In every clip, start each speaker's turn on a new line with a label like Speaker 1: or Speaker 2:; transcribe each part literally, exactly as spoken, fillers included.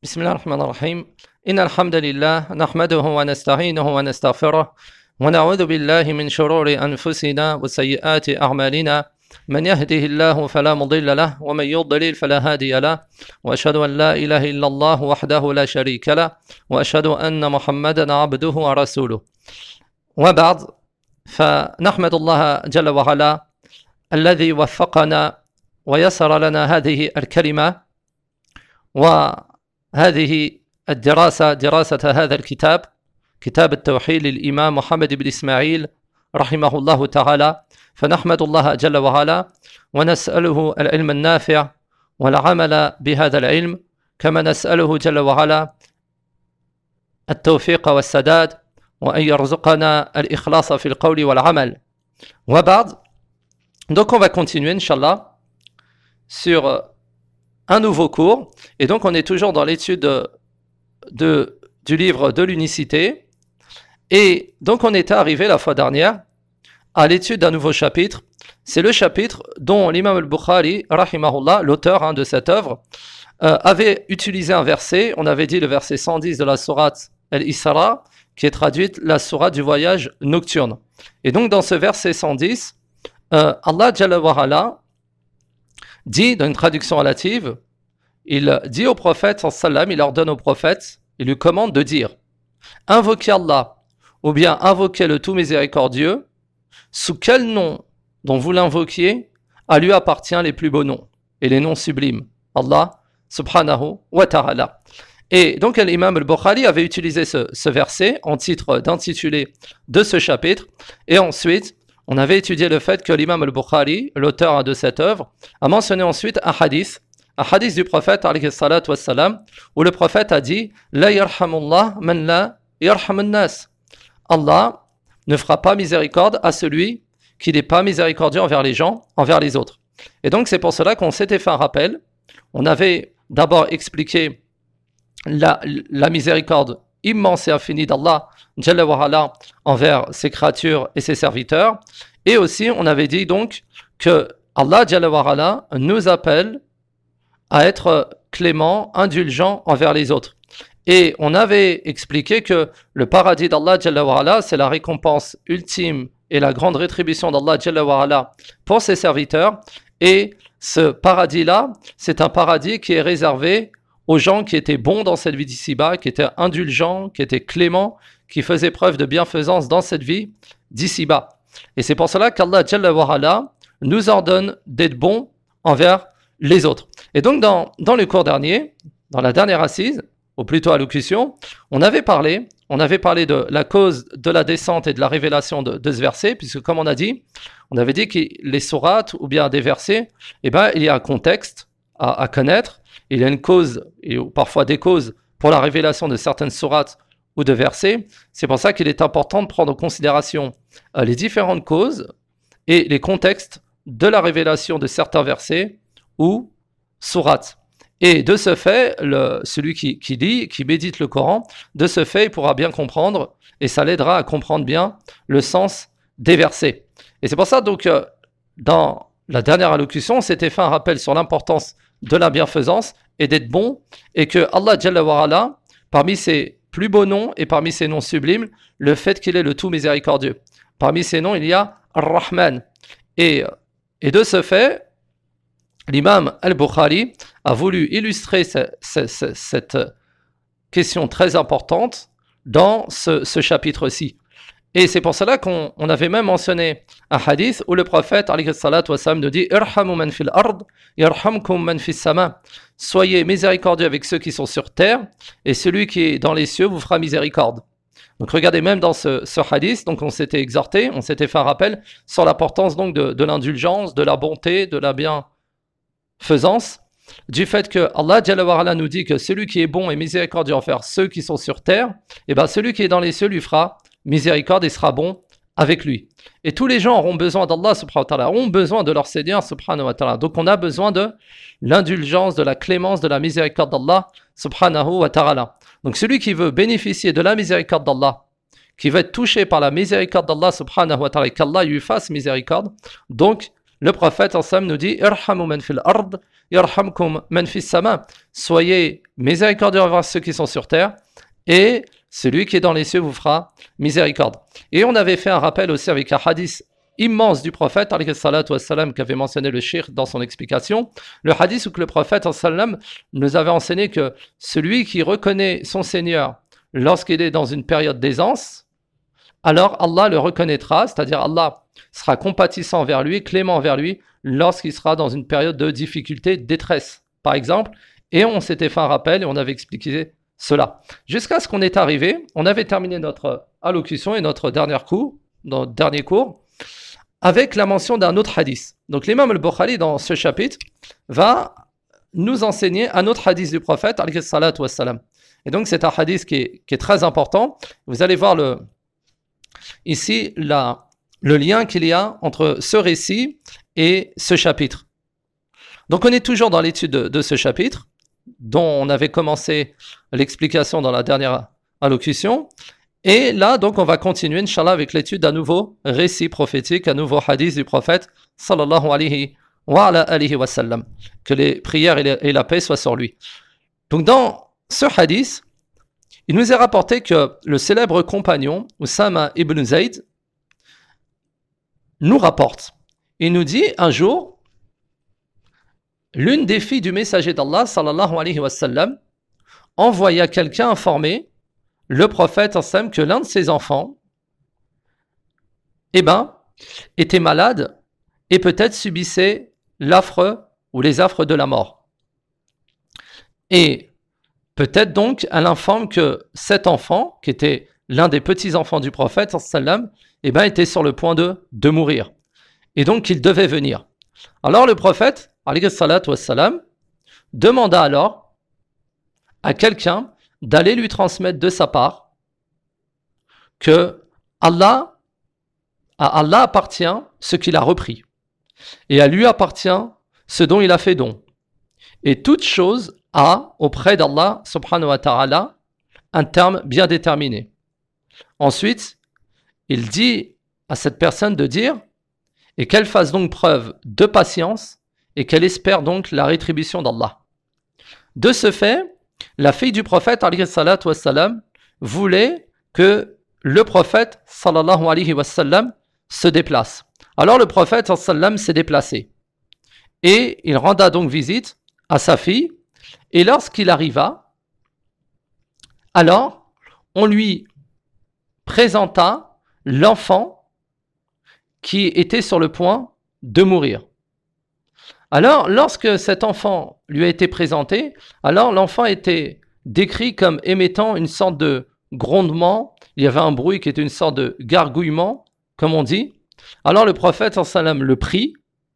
Speaker 1: بسم الله الرحمن الرحيم إن الحمد لله نحمده ونستعينه ونستغفره ونعوذ بالله من شرور أنفسنا وسيئات أعمالنا من يهده الله فلا مضل له ومن يضلل فلا هادي له وأشهد أن لا إله إلا الله وحده لا شريك له وأشهد أن محمدا عبده ورسوله وبعد فنحمد الله جل وعلا الذي وفقنا ويسر لنا هذه الكلمة وهذه الدراسة دراسة هذا الكتاب كتاب التوحيد للإمام محمد بن إسماعيل رحمه الله تعالى. فنحمد الله جل وعلا ونسأله العلم النافع والعمل بهذا العلم، كما نسأله جل وعلا التوفيق والسداد وأن يرزقنا الإخلاص في القول والعمل. وبعد، donc on va continuer Inch'Allah sur un nouveau cours, et donc on est toujours dans l'étude de, de, du livre de l'unicité, et donc on était arrivé la fois dernière à l'étude d'un nouveau chapitre. C'est le chapitre dont l'imam al-Bukhari, rahimahullah, l'auteur hein, de cette œuvre, euh, avait utilisé un verset. On avait dit le verset cent dix de la sourate Al-Isra, qui est traduite la sourate du voyage nocturne. Et donc dans ce verset cent dix, euh, Allah Jalla wa Ala dit, dans une traduction relative, il dit au prophète, sallam, il ordonne au prophète, il lui commande de dire: invoquez Allah, ou bien invoquez le tout miséricordieux, sous quel nom dont vous l'invoquiez, à lui appartient les plus beaux noms et les noms sublimes, Allah subhanahu wa ta'ala. Et donc l'imam al-Bukhari avait utilisé ce, ce verset en titre d'intitulé de ce chapitre, et ensuite on avait étudié le fait que l'imam al-Bukhari, l'auteur de cette œuvre, a mentionné ensuite un hadith, un hadith du prophète alayhi salatu wassalam, où le prophète a dit: La yarhamullah man la yarhamun nas. Allah ne fera pas miséricorde à celui qui n'est pas miséricordieux envers les gens, envers les autres. Et donc c'est pour cela qu'on s'était fait un rappel. On avait d'abord expliqué la, la miséricorde immense et infinie d'Allah Jalla wa Ala envers ses créatures et ses serviteurs. Et aussi on avait dit donc que Allah Jalla wa Ala nous appelle à être clément, indulgent envers les autres. Et on avait expliqué que le paradis d'Allah Jalla wa Ala, c'est la récompense ultime et la grande rétribution d'Allah Jalla wa Ala pour ses serviteurs. Et ce paradis-là, c'est un paradis qui est réservé aux gens qui étaient bons dans cette vie d'ici-bas, qui étaient indulgents, qui étaient cléments, qui faisaient preuve de bienfaisance dans cette vie d'ici-bas. Et c'est pour cela qu'Allah Jalla wa Ala nous ordonne d'être bons envers les autres. Et donc dans, dans le cours dernier, dans la dernière assise, ou plutôt allocution, on avait parlé, on avait parlé de la cause de la descente et de la révélation de, de ce verset, puisque comme on a dit, on avait dit que les sourates ou bien des versets, eh ben, il y a un contexte à, à connaître, il y a une cause, et parfois des causes, pour la révélation de certaines sourates ou de versets. C'est pour ça qu'il est important de prendre en considération euh, les différentes causes et les contextes de la révélation de certains versets ou sourates. Et de ce fait, le, celui qui, qui lit, qui médite le Coran, de ce fait, il pourra bien comprendre, et ça l'aidera à comprendre bien le sens des versets. Et c'est pour ça, donc, euh, dans la dernière allocution, on s'était fait un rappel sur l'importance de la bienfaisance et d'être bon, et que Allah Jalla wa Ala, parmi ses plus beaux noms et parmi ses noms sublimes, le fait qu'il est le tout miséricordieux. Parmi ses noms, il y a Ar-Rahman. Et, et de ce fait, l'imam al-Bukhari a voulu illustrer ce, ce, ce, cette question très importante dans ce, ce chapitre-ci. Et c'est pour cela qu'on on avait même mentionné un hadith où le prophète alayhi salatu wassalam nous dit: Irhamu man fil ard, yarhamkum man fis sama. Soyez miséricordieux avec ceux qui sont sur terre, et celui qui est dans les cieux vous fera miséricorde. Donc regardez, même dans ce, ce hadith, donc on s'était exhorté, on s'était fait un rappel sur l'importance donc de, de l'indulgence, de la bonté, de la bienfaisance, du fait que Allah Jalla wa Ala nous dit que celui qui est bon et miséricordieux envers ceux qui sont sur terre, et ben celui qui est dans les cieux lui fera miséricorde et sera bon avec lui. Et tous les gens auront besoin d'Allah subhanahu wa ta'ala, ont besoin de leur Seigneur subhanahu wa ta'ala. Donc on a besoin de l'indulgence, de la clémence, de la miséricorde d'Allah subhanahu wa ta'ala. Donc celui qui veut bénéficier de la miséricorde d'Allah, qui veut être touché par la miséricorde d'Allah subhanahu wa ta'ala, qu'Allah lui fasse miséricorde, donc le prophète en somme nous dit: Irhamu man fil ard, yarhamkum man fis sama. Soyez miséricordieux envers ceux qui sont sur terre, et celui qui est dans les cieux vous fera miséricorde. Et on avait fait un rappel aussi avec un hadith immense du prophète, alayhi salatu wassalam, qu'avait mentionné le cheikh dans son explication. Le hadith où que le prophète sallam nous avait enseigné que celui qui reconnaît son Seigneur lorsqu'il est dans une période d'aisance, alors Allah le reconnaîtra, c'est-à-dire Allah sera compatissant envers lui, clément envers lui, lorsqu'il sera dans une période de difficulté, de détresse, par exemple. Et on s'était fait un rappel et on avait expliqué cela. Jusqu'à ce qu'on est arrivé, on avait terminé notre allocution et notre dernier cours, notre dernier cours, avec la mention d'un autre hadith. Donc l'imam al-Bukhari, dans ce chapitre, va nous enseigner un autre hadith du prophète, alayhi salatu wassalam. Et donc c'est un hadith qui est, qui est très important. Vous allez voir le, ici la, le lien qu'il y a entre ce récit et ce chapitre. Donc on est toujours dans l'étude de, de ce chapitre, dont on avait commencé l'explication dans la dernière allocution. Et là, donc, on va continuer, Inch'Allah, avec l'étude d'un nouveau récit prophétique, un nouveau hadith du prophète, sallallahu alayhi wa ala alihi wa sallam. Que les prières et la paix soient sur lui. Donc, dans ce hadith, il nous est rapporté que le célèbre compagnon, Usama ibn Zayd, nous rapporte. Il nous dit, un jour, l'une des filles du messager d'Allah, sallallahu alayhi wa sallam, envoya quelqu'un informer le prophète sallam que l'un de ses enfants, eh ben, était malade et peut-être subissait l'affre ou les affres de la mort. Et peut-être donc, elle informe que cet enfant, qui était l'un des petits-enfants du prophète sallam, eh ben, était sur le point de, de mourir. Et donc, qu'il devait venir. Alors le prophète, alayhi salatu wassalam, demanda alors à quelqu'un d'aller lui transmettre de sa part que Allah, à Allah appartient ce qu'il a repris, et à lui appartient ce dont il a fait don. Et toute chose a auprès d'Allah subhanahu wa ta'ala un terme bien déterminé. Ensuite, il dit à cette personne de dire, et qu'elle fasse donc preuve de patience, et qu'elle espère donc la rétribution d'Allah. De ce fait, la fille du prophète, alayhi salatu wassalam, voulait que le prophète, sallallahu alayhi wa sallam, se déplace. Alors le prophète, sallallahu alayhi wa sallam, s'est déplacé. Et il renda donc visite à sa fille. Et lorsqu'il arriva, alors, on lui présenta l'enfant qui était sur le point de mourir. Alors, lorsque cet enfant lui a été présenté, alors l'enfant était décrit comme émettant une sorte de grondement. Il y avait un bruit qui était une sorte de gargouillement, comme on dit. Alors le prophète sallallahu alayhi wa sallam le prit,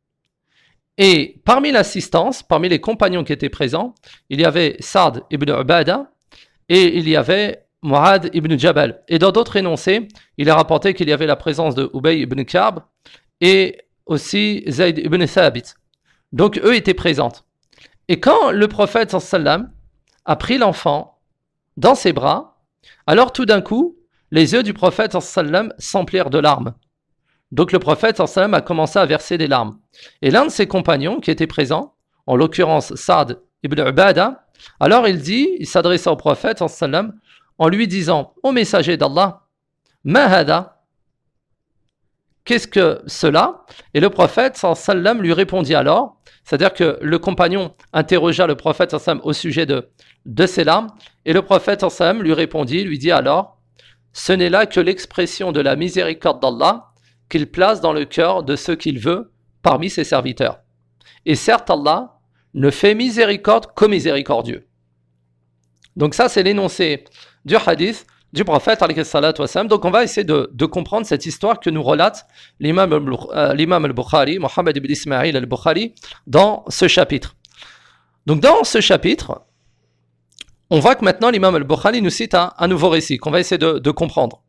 Speaker 1: et parmi l'assistance, parmi les compagnons qui étaient présents, il y avait Sa'd ibn Ubada et il y avait Mu'ad ibn Jabal. Et dans d'autres énoncés, il est rapporté qu'il y avait la présence de Ubay ibn Ka'b et aussi Zayd ibn Thabit. Donc eux étaient présents. Et quand le prophète sallallahu alayhi wa sallam a pris l'enfant dans ses bras, alors tout d'un coup, les yeux du prophète sallallahu alayhi wa sallam s'emplirent de larmes. Donc le prophète sallallahu alayhi wa sallam a commencé à verser des larmes. Et l'un de ses compagnons qui était présent, en l'occurrence Sa'd ibn Ubada, alors il dit, il s'adressa au prophète sallallahu alayhi wa sallam en lui disant, ô messager d'Allah, ma hada, qu'est-ce que cela? Et le prophète sallallahu alayhi wa sallam lui répondit alors, c'est-à-dire que le compagnon interrogea le prophète sallallahu alayhi wa sallam au sujet de, de ses larmes, et le prophète sallallahu alayhi wa sallam lui répondit, lui dit alors, ce n'est là que l'expression de la miséricorde d'Allah qu'il place dans le cœur de ceux qu'il veut parmi ses serviteurs. Et certes, Allah ne fait miséricorde qu'aux miséricordieux. Donc ça, c'est l'énoncé du hadith du prophète, alayhi salatu wassalam. Donc on va essayer de, de comprendre cette histoire que nous relate l'imam, euh, l'imam al-Bukhari, Mohammed ibn Ismail al-Bukhari, dans ce chapitre. Donc dans ce chapitre, on voit que maintenant l'imam al-Bukhari nous cite un, un nouveau récit qu'on va essayer de, de comprendre.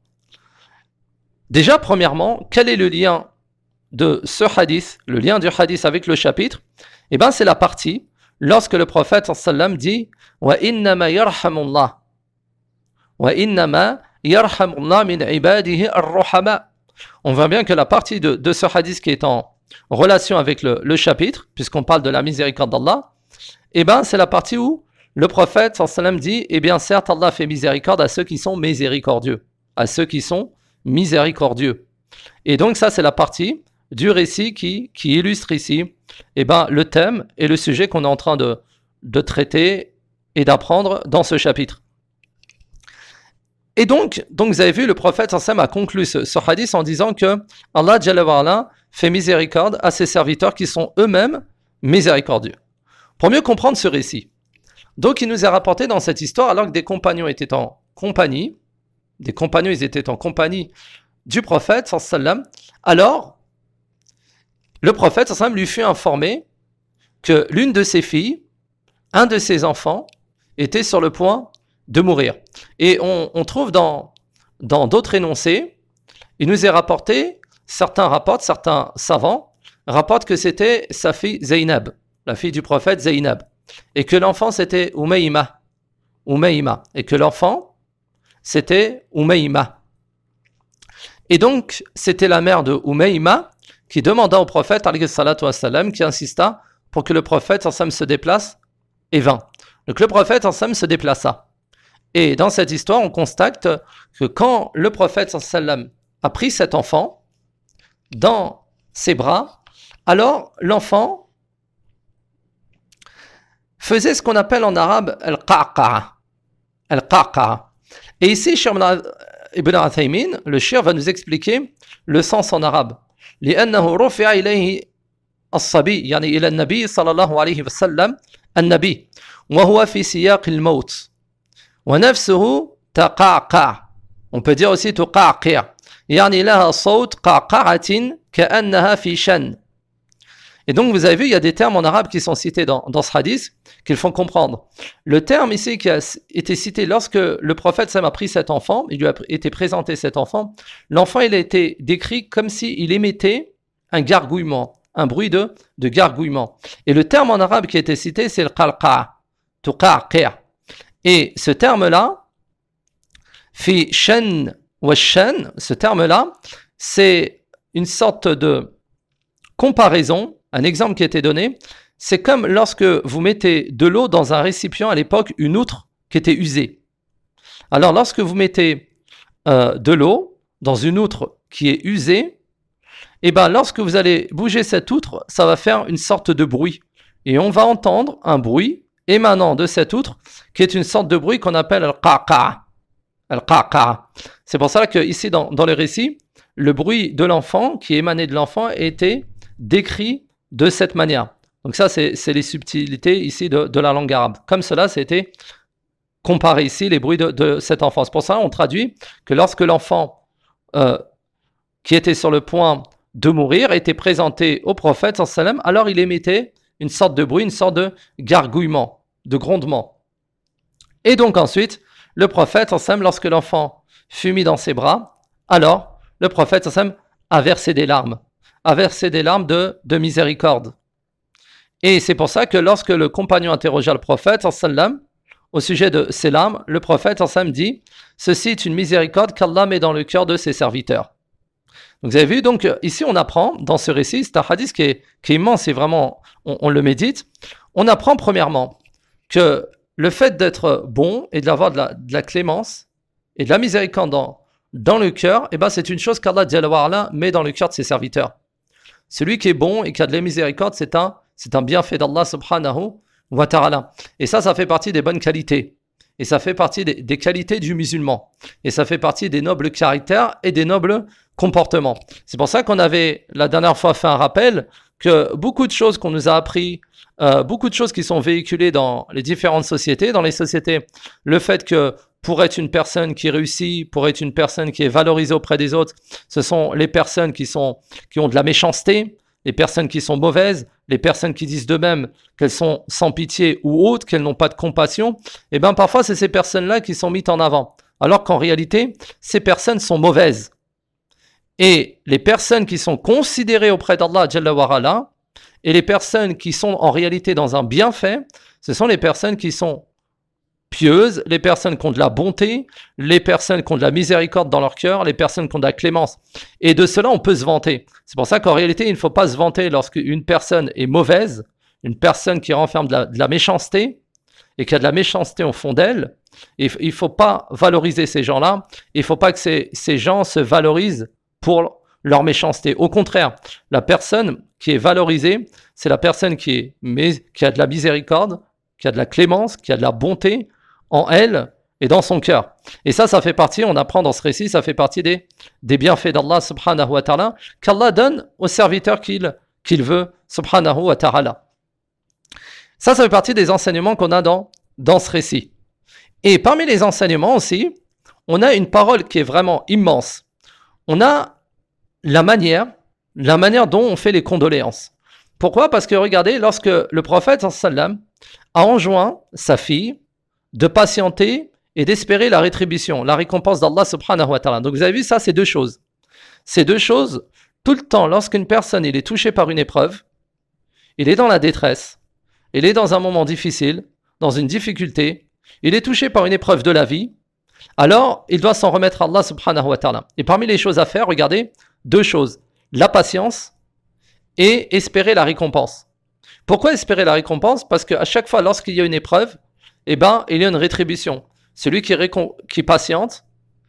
Speaker 1: Déjà, premièrement, quel est le lien de ce hadith, le lien du hadith avec le chapitre? Eh bien, c'est la partie lorsque le prophète sallam dit « Wa innama yarhamullah » Wa innama yarhamullah min ibadihi ar-ruhama. On voit bien que la partie de, de ce hadith qui est en relation avec le, le chapitre, puisqu'on parle de la miséricorde d'Allah, eh ben, c'est la partie où le prophète sallallahu alayhi wa sallam dit, eh bien certes, Allah fait miséricorde à ceux qui sont miséricordieux, à ceux qui sont miséricordieux. Et donc ça, c'est la partie du récit qui, qui illustre ici eh ben, le thème et le sujet qu'on est en train de, de traiter et d'apprendre dans ce chapitre. Et donc, donc vous avez vu, le prophète sallallahu alayhi wa sallam a conclu ce, ce hadith en disant que Allah Jalla wa Ala fait miséricorde à ses serviteurs qui sont eux-mêmes miséricordieux. Pour mieux comprendre ce récit, donc il nous est rapporté dans cette histoire, alors que des compagnons étaient en compagnie, des compagnons ils étaient en compagnie du prophète sallallahu alayhi wa sallam, alors le prophète sallallahu alayhi wa sallam lui fut informé que l'une de ses filles, un de ses enfants, était sur le point de mourir. Et on, on trouve dans, dans d'autres énoncés, il nous est rapporté, certains rapportent, certains savants rapportent que c'était sa fille Zaynab, la fille du prophète Zaynab, et que l'enfant c'était Umayma, Umayma, et que l'enfant c'était Umayma. Et donc c'était la mère de Umayma qui demanda au prophète alayhi salatu wassalam, qui insista pour que le prophète sallam se déplace et vint. Donc le prophète sallam se déplaça. Et dans cette histoire, on constate que quand le prophète sallam a pris cet enfant dans ses bras, alors l'enfant faisait ce qu'on appelle en arabe al-qa'qa'a. Al-qa'qa'a. Et ici, Cheikh Ibn Uthaymin, le cheikh, va nous expliquer le sens en arabe. لأنه رفع إليه الصبي يعني إلى النبي صلى الله عليه وسلم النبي وهو في سياق الموت ونفسه تقعقع. On peut dire aussi تقعقع يعني لها صوت قعقعة كأنها في شن. Et donc vous avez vu, il y a des termes en arabe qui sont cités dans, dans ce hadith qu'ils font comprendre. Le terme ici qui a été cité lorsque le prophète Sam a pris cet enfant, il lui a été présenté cet enfant, l'enfant il a été décrit comme s'il émettait un gargouillement, un bruit de, de gargouillement. Et le terme en arabe qui a été cité, c'est le qalqa, tuqaqir. Et ce terme-là, fi shan wa shan, ce terme-là, c'est une sorte de comparaison. Un exemple qui a été donné, c'est comme lorsque vous mettez de l'eau dans un récipient à l'époque, une outre qui était usée. Alors lorsque vous mettez euh, de l'eau dans une outre qui est usée, et ben lorsque vous allez bouger cette outre, ça va faire une sorte de bruit. Et on va entendre un bruit émanant de cette outre, qui est une sorte de bruit qu'on appelle al-qaqa. Al-qaqa. C'est pour ça que ici dans, dans le récit, le bruit de l'enfant, qui émanait de l'enfant, était décrit de cette manière. Donc ça, c'est, c'est les subtilités ici de, de la langue arabe. Comme cela, c'était comparé ici les bruits de, de cet enfant. C'est pour ça on traduit que lorsque l'enfant euh, qui était sur le point de mourir était présenté au prophète sallallahu alayhi wa sallam, alors il émettait une sorte de bruit, une sorte de gargouillement, de grondement. Et donc ensuite, le prophète sallallahu alayhi wa sallam, lorsque l'enfant fut mis dans ses bras, alors le prophète sallallahu alayhi wa sallam a versé des larmes. a versé des larmes de, de miséricorde. Et c'est pour ça que lorsque le compagnon interrogea le prophète sallam, au sujet de ces larmes, le prophète sallam dit « Ceci est une miséricorde qu'Allah met dans le cœur de ses serviteurs. » Donc vous avez vu, donc ici on apprend dans ce récit, c'est un hadith qui est, qui est immense et vraiment on, on le médite, on apprend premièrement que le fait d'être bon et d'avoir de la, de la clémence et de la miséricorde dans, dans le cœur, eh ben c'est une chose qu'Allah met dans le cœur de ses serviteurs. Celui qui est bon et qui a de la miséricorde, c'est un, c'est un bienfait d'Allah subhanahu wa ta'ala. Et ça, ça fait partie des bonnes qualités. Et ça fait partie des, des qualités du musulman. Et ça fait partie des nobles caractères et des nobles comportements. C'est pour ça qu'on avait, la dernière fois, fait un rappel que beaucoup de choses qu'on nous a appris, euh, beaucoup de choses qui sont véhiculées dans les différentes sociétés, dans les sociétés, le fait que pour être une personne qui réussit, pour être une personne qui est valorisée auprès des autres, ce sont les personnes qui sont, qui ont de la méchanceté, les personnes qui sont mauvaises, les personnes qui disent d'eux-mêmes qu'elles sont sans pitié ou autres, qu'elles n'ont pas de compassion. Et bien parfois c'est ces personnes-là qui sont mises en avant, alors qu'en réalité ces personnes sont mauvaises. Et les personnes qui sont considérées auprès d'Allah Jalla wa Ala, et les personnes qui sont en réalité dans un bienfait, ce sont les personnes qui sont pieuses, les personnes qui ont de la bonté, les personnes qui ont de la miséricorde dans leur cœur, les personnes qui ont de la clémence. Et de cela, on peut se vanter. C'est pour ça qu'en réalité, il ne faut pas se vanter lorsqu'une personne est mauvaise, une personne qui renferme de la, de la méchanceté et qui a de la méchanceté au fond d'elle, il ne faut pas valoriser ces gens-là, il ne faut pas que ces, ces gens se valorisent pour leur méchanceté. Au contraire, la personne qui est valorisée, c'est la personne qui, est, mais, qui a de la miséricorde, qui a de la clémence, qui a de la bonté en elle et dans son cœur. Et ça, ça fait partie, on apprend dans ce récit, ça fait partie des, des bienfaits d'Allah subhanahu wa ta'ala, qu'Allah donne aux serviteurs qu'il, qu'il veut, subhanahu wa ta'ala. Ça, ça fait partie des enseignements qu'on a dans, dans ce récit. Et parmi les enseignements aussi, on a une parole qui est vraiment immense. On a la manière, la manière dont on fait les condoléances. Pourquoi ? Parce que regardez, lorsque le prophète sallam a enjoint sa fille de patienter et d'espérer la rétribution, la récompense d'Allah subhanahu wa ta'ala. Donc vous avez vu, ça c'est deux choses. Ces deux choses, tout le temps, lorsqu'une personne il est touchée par une épreuve, il est dans la détresse, il est dans un moment difficile, dans une difficulté, il est touché par une épreuve de la vie, alors il doit s'en remettre à Allah subhanahu wa ta'ala. Et parmi les choses à faire, regardez, deux choses, la patience et espérer la récompense. Pourquoi espérer la récompense ? Parce qu'à chaque fois, lorsqu'il y a une épreuve, eh ben, il y a une rétribution. Celui qui, récom- qui patiente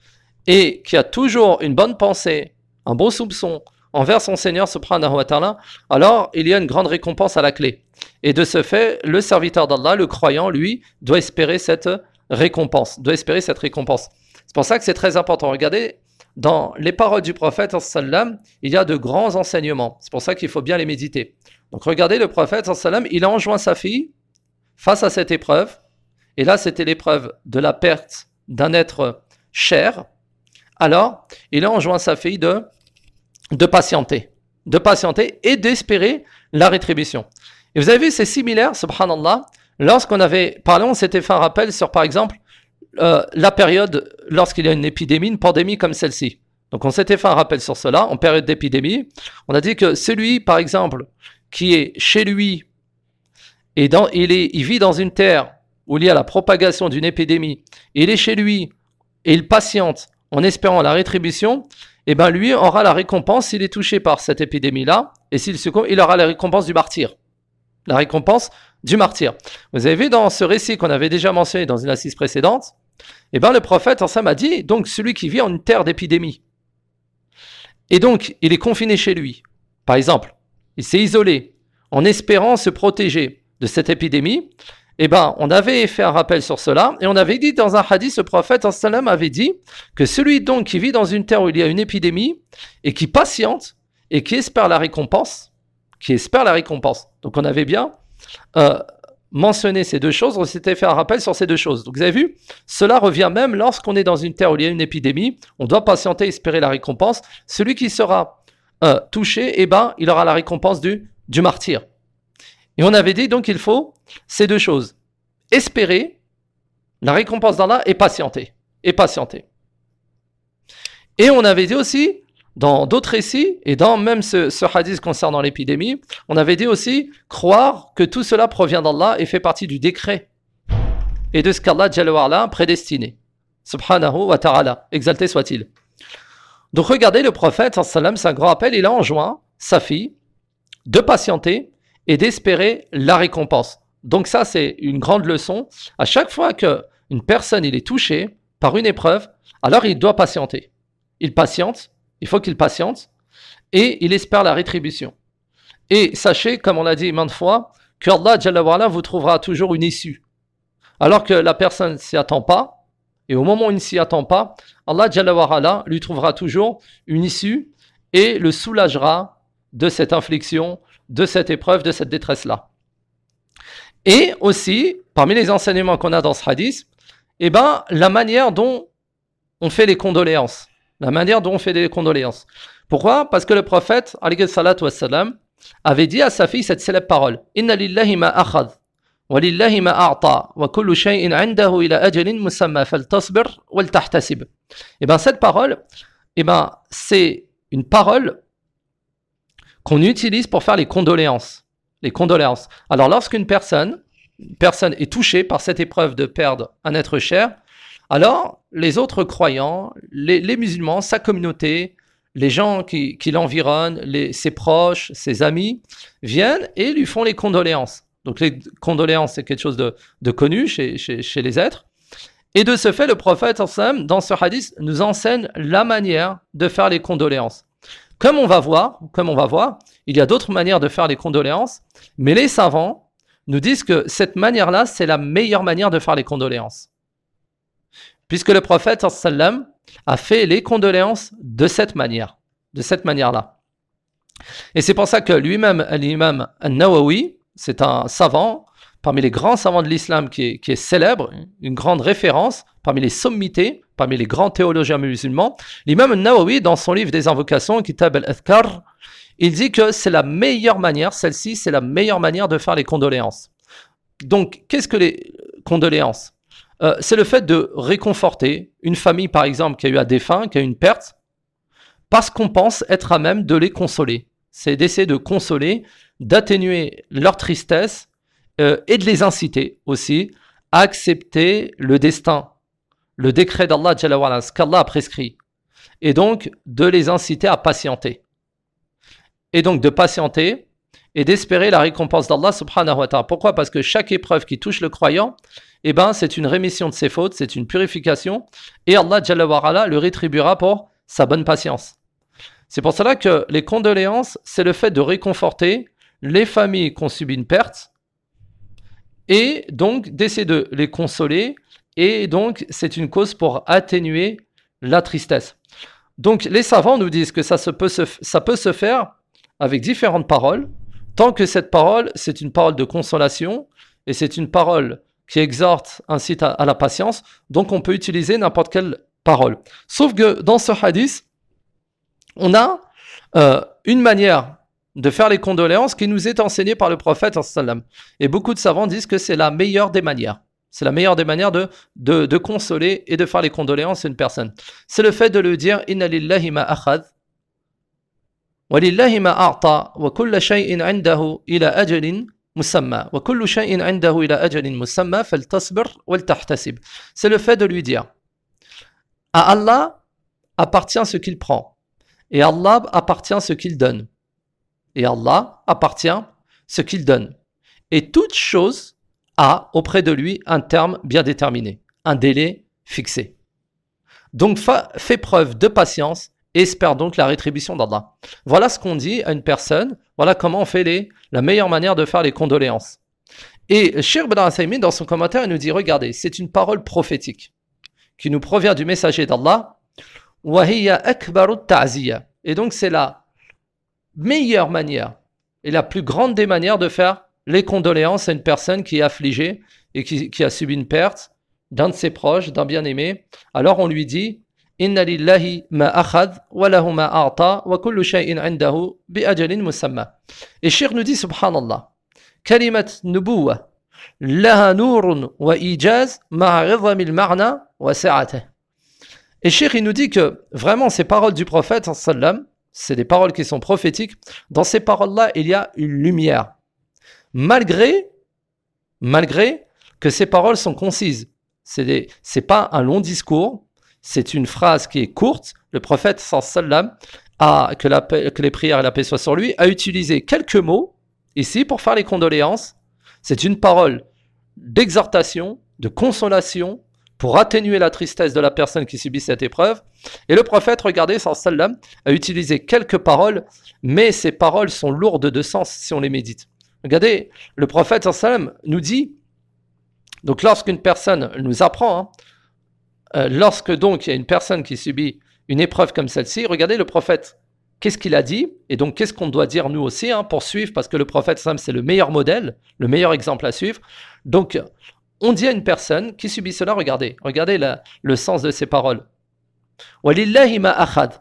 Speaker 1: et qui a toujours une bonne pensée, un bon soupçon envers son Seigneur subhanahu wa ta'ala, alors il y a une grande récompense à la clé. Et de ce fait, le serviteur d'Allah, le croyant, lui, doit espérer cette récompense, doit espérer cette récompense. C'est pour ça que c'est très important. Regardez, dans les paroles du prophète sallam, il y a de grands enseignements. C'est pour ça qu'il faut bien les méditer. Donc regardez, le prophète sallam, il a enjoint sa fille face à cette épreuve. Et là, c'était l'épreuve de la perte d'un être cher. Alors, il a enjoint sa fille de, de patienter, de patienter et d'espérer la rétribution. Et vous avez vu, c'est similaire, subhanallah, lorsqu'on avait parlé, on s'était fait un rappel sur, par exemple, euh, la période lorsqu'il y a une épidémie, une pandémie comme celle-ci. Donc, on s'était fait un rappel sur cela, en période d'épidémie. On a dit que celui, par exemple, qui est chez lui, et dans, il, est, il vit dans une terre où il y a la propagation d'une épidémie, il est chez lui, et il patiente en espérant la rétribution, et bien lui aura la récompense s'il est touché par cette épidémie-là, et s'il succombe, il aura la récompense du martyr. La récompense du martyr. Vous avez vu dans ce récit qu'on avait déjà mentionné dans une assise précédente, et bien le prophète en ça m'a dit, donc celui qui vit en une terre d'épidémie, et donc il est confiné chez lui, par exemple, il s'est isolé en espérant se protéger de cette épidémie, et ben on avait fait un rappel sur cela, et on avait dit dans un hadith, le prophète en sallam avait dit que celui donc qui vit dans une terre où il y a une épidémie, et qui patiente, et qui espère la récompense, qui espère la récompense. Donc on avait bien euh, mentionné ces deux choses, on s'était fait un rappel sur ces deux choses. Donc vous avez vu, cela revient même lorsqu'on est dans une terre où il y a une épidémie, on doit patienter et espérer la récompense. Celui qui sera euh, touché, eh ben, il aura la récompense du, du martyr. Et on avait dit donc il faut ces deux choses, espérer la récompense d'Allah et patienter. Et patienter. Et on avait dit aussi, dans d'autres récits, et dans même ce, ce hadith concernant l'épidémie, on avait dit aussi croire que tout cela provient d'Allah et fait partie du décret et de ce qu'Allah Jalla wa Ala a prédestiné. Subhanahu wa ta'ala, exalté soit-il. Donc regardez, le prophète, sallam, c'est un grand appel, il a enjoint sa fille de patienter et d'espérer la récompense. Donc ça, c'est une grande leçon. À chaque fois qu'une personne il est touchée par une épreuve, alors il doit patienter. Il patiente, il faut qu'il patiente, et il espère la rétribution. Et sachez, comme on l'a dit maintes fois, que Allah Jalla wa Ala vous trouvera toujours une issue. Alors que la personne ne s'y attend pas, et au moment où il ne s'y attend pas, Allah Jalla wa Ala lui trouvera toujours une issue et le soulagera de cette infliction, de cette épreuve, de cette détresse-là. Et aussi, parmi les enseignements qu'on a dans ce hadith, eh ben, la manière dont on fait les condoléances. La manière dont on fait les condoléances. Pourquoi ? Parce que le prophète, alayhi salatu wassalam, avait dit à sa fille cette célèbre parole. Inna lillahi ma akhad, wa lillahi ma a'ta, wa kullu shay'in 'indahu ila ajalin musamma, faltasbir wal tahtasib. Et bien cette parole, eh ben, c'est une parole qu'on utilise pour faire les condoléances. Les condoléances. Alors lorsqu'une personne, une personne est touchée par cette épreuve de perdre un être cher, alors les autres croyants, les, les musulmans, sa communauté, les gens qui, qui l'environnent, les, ses proches, ses amis, viennent et lui font les condoléances. Donc les condoléances, c'est quelque chose de, de connu chez, chez, chez les êtres. Et de ce fait, le prophète, dans ce hadith, nous enseigne la manière de faire les condoléances. Comme on va voir, comme on va voir, il y a d'autres manières de faire les condoléances, mais les savants nous disent que cette manière-là, c'est la meilleure manière de faire les condoléances. Puisque le prophète, sallam, a fait les condoléances de cette manière, de cette manière-là. Et c'est pour ça que lui-même, l'imam An-Nawawi, c'est un savant, parmi les grands savants de l'islam qui est, qui est célèbre, une grande référence, parmi les sommités, parmi les grands théologiens musulmans. L'imam An-Nawawi, dans son livre des invocations, Kitab al-Adhkar, il dit que c'est la meilleure manière, celle-ci, c'est la meilleure manière de faire les condoléances. Donc, qu'est-ce que les condoléances ? euh, C'est le fait de réconforter une famille, par exemple, qui a eu un défunt, qui a eu une perte, parce qu'on pense être à même de les consoler. C'est d'essayer de consoler, d'atténuer leur tristesse euh, et de les inciter aussi à accepter le destin, le décret d'Allah, ce qu'Allah a prescrit. Et donc, de les inciter à patienter. Et donc, de patienter et d'espérer la récompense d'Allah subhanahu wa ta'ala. Pourquoi ? Parce que chaque épreuve qui touche le croyant, eh ben, c'est une rémission de ses fautes, c'est une purification, et Allah Jalla wa Ala le rétribuera pour sa bonne patience. C'est pour cela que les condoléances, c'est le fait de réconforter les familles qui ont subi une perte, et donc d'essayer de les consoler, et donc c'est une cause pour atténuer la tristesse. Donc les savants nous disent que ça, se peut, se, ça peut se faire avec différentes paroles, tant que cette parole, c'est une parole de consolation, et c'est une parole qui exhorte, incite à, à la patience, donc on peut utiliser n'importe quelle parole. Sauf que dans ce hadith, on a euh, une manière de faire les condoléances qui nous est enseignée par le prophète, et beaucoup de savants disent que c'est la meilleure des manières. C'est la meilleure des manières de, de, de consoler et de faire les condoléances à une personne. C'est le fait de lui dire « Inna lillahi ma akhad » وَلِلَّهِ مَا أَعْطَى وَكُلَّ شَيْءٍ عِنْدَهُ إِلَى أَجَلٍ مُسَمَّى وَكُلُّ شَيْءٍ عِنْدَهُ إِلَى أَجَلٍ مُسَمَّى فَلْتَصْبِرْ وَلْتَحْتَسِبْ. C'est le fait de lui dire à Allah appartient ce qu'il prend et à Allah appartient ce qu'il donne et à Allah appartient ce qu'il donne et toute chose a auprès de lui un terme bien déterminé, un délai fixé. Donc fa- fais preuve de patience et espère donc la rétribution d'Allah. Voilà ce qu'on dit à une personne, voilà comment on fait les, la meilleure manière de faire les condoléances. Et Cheikh Ibn Uthaymin, dans son commentaire, il nous dit, regardez, c'est une parole prophétique qui nous provient du messager d'Allah, وَهِيَ أَكْبَرُ التَّعْزِيَةِ. Et donc c'est la meilleure manière et la plus grande des manières de faire les condoléances à une personne qui est affligée et qui, qui a subi une perte d'un de ses proches, d'un bien-aimé. Alors on lui dit Inna lillahi ma akhad wa lahu ma a'ta wa kullu shay'in 'indahu bi ajalin musamma. Et Cheikh nous dit subhanallah, kalimat nubuwa laha nurun wa ijaz ma'a 'idhami al-ma'na wa sa'atihi. Et Cheikh il nous dit que vraiment ces paroles du prophète sallam, c'est des paroles qui sont prophétiques. Dans ces paroles-là, il y a une lumière. Malgré malgré que ces paroles sont concises. C'est des, c'est pas un long discours. C'est une phrase qui est courte. Le prophète sallam a que, la paix, que les prières et la paix soient sur lui a utilisé quelques mots ici pour faire les condoléances. C'est une parole d'exhortation, de consolation pour atténuer la tristesse de la personne qui subit cette épreuve. Et le prophète, regardez, sallam a utilisé quelques paroles, mais ces paroles sont lourdes de sens si on les médite. Regardez, le prophète sallam nous dit, donc lorsqu'une personne nous apprend, hein, Euh, lorsque donc il y a une personne qui subit une épreuve comme celle-ci, regardez le prophète, qu'est-ce qu'il a dit, et donc qu'est-ce qu'on doit dire nous aussi hein, pour suivre, parce que le prophète c'est le meilleur modèle, le meilleur exemple à suivre. Donc on dit à une personne qui subit cela, regardez, regardez la, le sens de ces paroles. Walillahi ma akhad.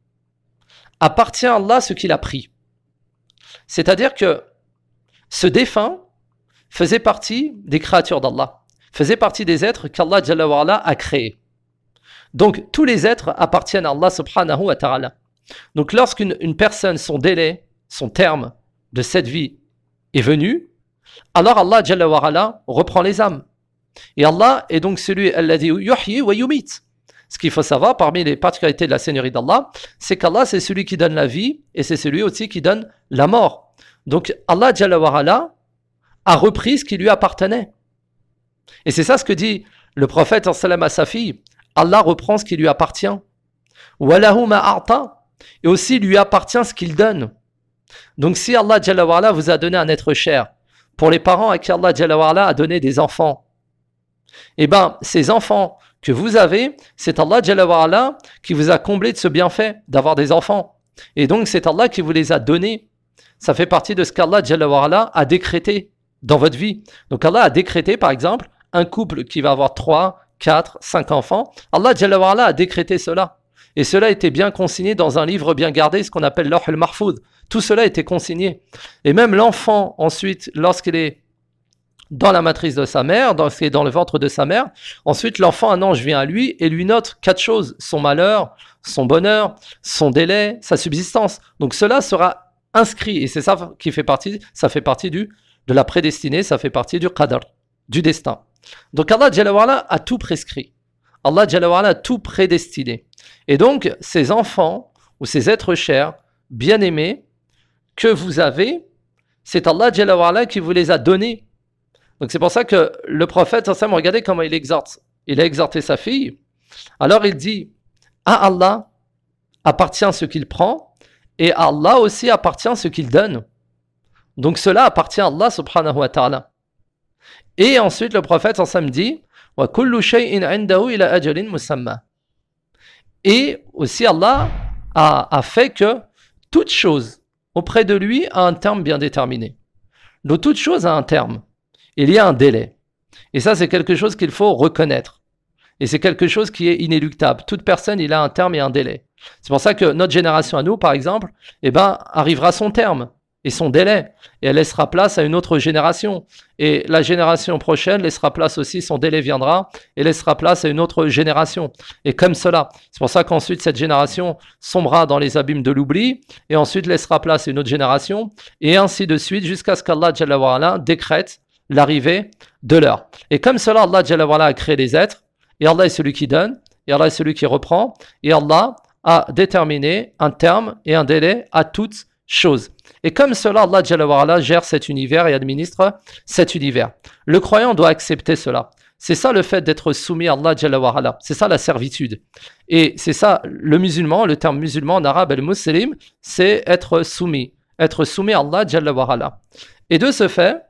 Speaker 1: Appartient à Allah ce qu'il a pris. C'est-à-dire que ce défunt faisait partie des créatures d'Allah, faisait partie des êtres qu'Allah Jalla wa Ala a créés. Donc, tous les êtres appartiennent à Allah subhanahu wa ta'ala. Donc, lorsqu'une une personne, son délai, son terme de cette vie est venu, alors Allah Jalla wa Ala reprend les âmes. Et Allah est donc celui, alladhi yuhyi wa yumit. ce qu'il faut savoir parmi les particularités de la Seigneurie d'Allah, c'est qu'Allah c'est celui qui donne la vie et c'est celui aussi qui donne la mort. Donc Allah Jalla wa Ala a repris ce qui lui appartenait. Et c'est ça ce que dit le prophète en salam à sa fille. Allah reprend ce qui lui appartient. Walahu ma a'ta, et aussi lui appartient ce qu'il donne. Donc si Allah Jalla wa Ala vous a donné un être cher, pour les parents à qui Allah Jalla wa Ala a donné des enfants, eh bien ces enfants que vous avez, c'est Allah Jalla wa Ala qui vous a comblé de ce bienfait d'avoir des enfants. Et donc c'est Allah qui vous les a donnés. Ça fait partie de ce qu'Allah Jalla wa Ala a décrété dans votre vie. Donc Allah a décrété par exemple un couple qui va avoir trois, quatre, cinq enfants. Allah Jalla wa Ala a décrété cela. Et cela était bien consigné dans un livre bien gardé, ce qu'on appelle l'Awh al-Mahfouz. Tout cela était consigné. Et même l'enfant, ensuite, lorsqu'il est dans la matrice de sa mère, lorsqu'il est dans le ventre de sa mère, ensuite l'enfant, un ange vient à lui et lui note quatre choses: son malheur, son bonheur, son délai, sa subsistance. Donc cela sera inscrit. Et c'est ça qui fait partie, ça fait partie du, de la prédestinée, ça fait partie du qadr, du destin. Donc Allah Jalla wa Ala a tout prescrit. Allah Jalla wa Ala a tout prédestiné. Et donc, ces enfants ou ces êtres chers, bien-aimés, que vous avez, c'est Allah Jalla wa Ala qui vous les a donnés. Donc c'est pour ça que le prophète, regardez comment il exhorte. Il a exhorté sa fille. Alors il dit, à Allah appartient ce qu'il prend, et à Allah aussi appartient ce qu'il donne. Donc cela appartient à Allah subhanahu wa ta'ala. Et ensuite le prophète dit, wa kullu shay'in 'indahu ila ajalin musamma. Et aussi Allah a, a fait que toute chose auprès de lui a un terme bien déterminé. Donc toute chose a un terme. Il y a un délai. Et ça c'est quelque chose qu'il faut reconnaître. Et c'est quelque chose qui est inéluctable. Toute personne, il a un terme et un délai. C'est pour ça que notre génération à nous, par exemple, eh ben, arrivera à son terme et son délai. Et elle laissera place à une autre génération. Et la génération prochaine laissera place aussi, son délai viendra, et laissera place à une autre génération. Et comme cela. C'est pour ça qu'ensuite, cette génération sombrera dans les abîmes de l'oubli, et ensuite laissera place à une autre génération, et ainsi de suite, jusqu'à ce qu'Allah Jalla wa Ala décrète l'arrivée de l'heure. Et comme cela, Allah Jalla wa Ala a créé les êtres, et Allah est celui qui donne, et Allah est celui qui reprend, et Allah a déterminé un terme et un délai à toutes choses. Et comme cela, Allah Jalla wa Ala gère cet univers et administre cet univers. Le croyant doit accepter cela. C'est ça le fait d'être soumis à Allah Jalla wa Ala. C'est ça la servitude. Et c'est ça, le musulman, le terme musulman en arabe, al-muslim, c'est être soumis. Être soumis à Allah Jalla wa Ala. Et de ce fait,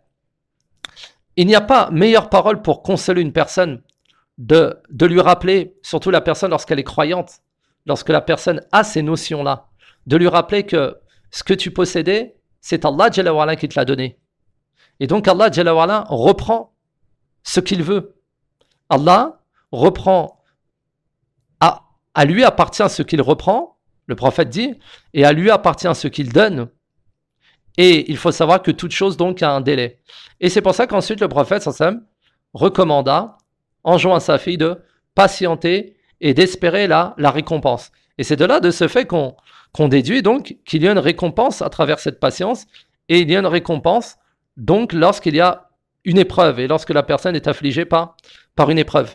Speaker 1: il n'y a pas meilleure parole pour consoler une personne de, de lui rappeler, surtout la personne lorsqu'elle est croyante, lorsque la personne a ces notions-là, de lui rappeler que ce que tu possédais, c'est Allah Jalla wa Ala qui te l'a donné. Et donc Allah Jalla wa Ala reprend ce qu'il veut. Allah reprend, à, à lui appartient ce qu'il reprend, le prophète dit, et à lui appartient ce qu'il donne. Et il faut savoir que toute chose donc a un délai. Et c'est pour ça qu'ensuite le prophète sallam recommanda, enjoint à sa fille de patienter et d'espérer la, la récompense. Et c'est de là, de ce fait, qu'on qu'on déduit donc qu'il y a une récompense à travers cette patience, et il y a une récompense donc lorsqu'il y a une épreuve, et lorsque la personne est affligée par, par une épreuve.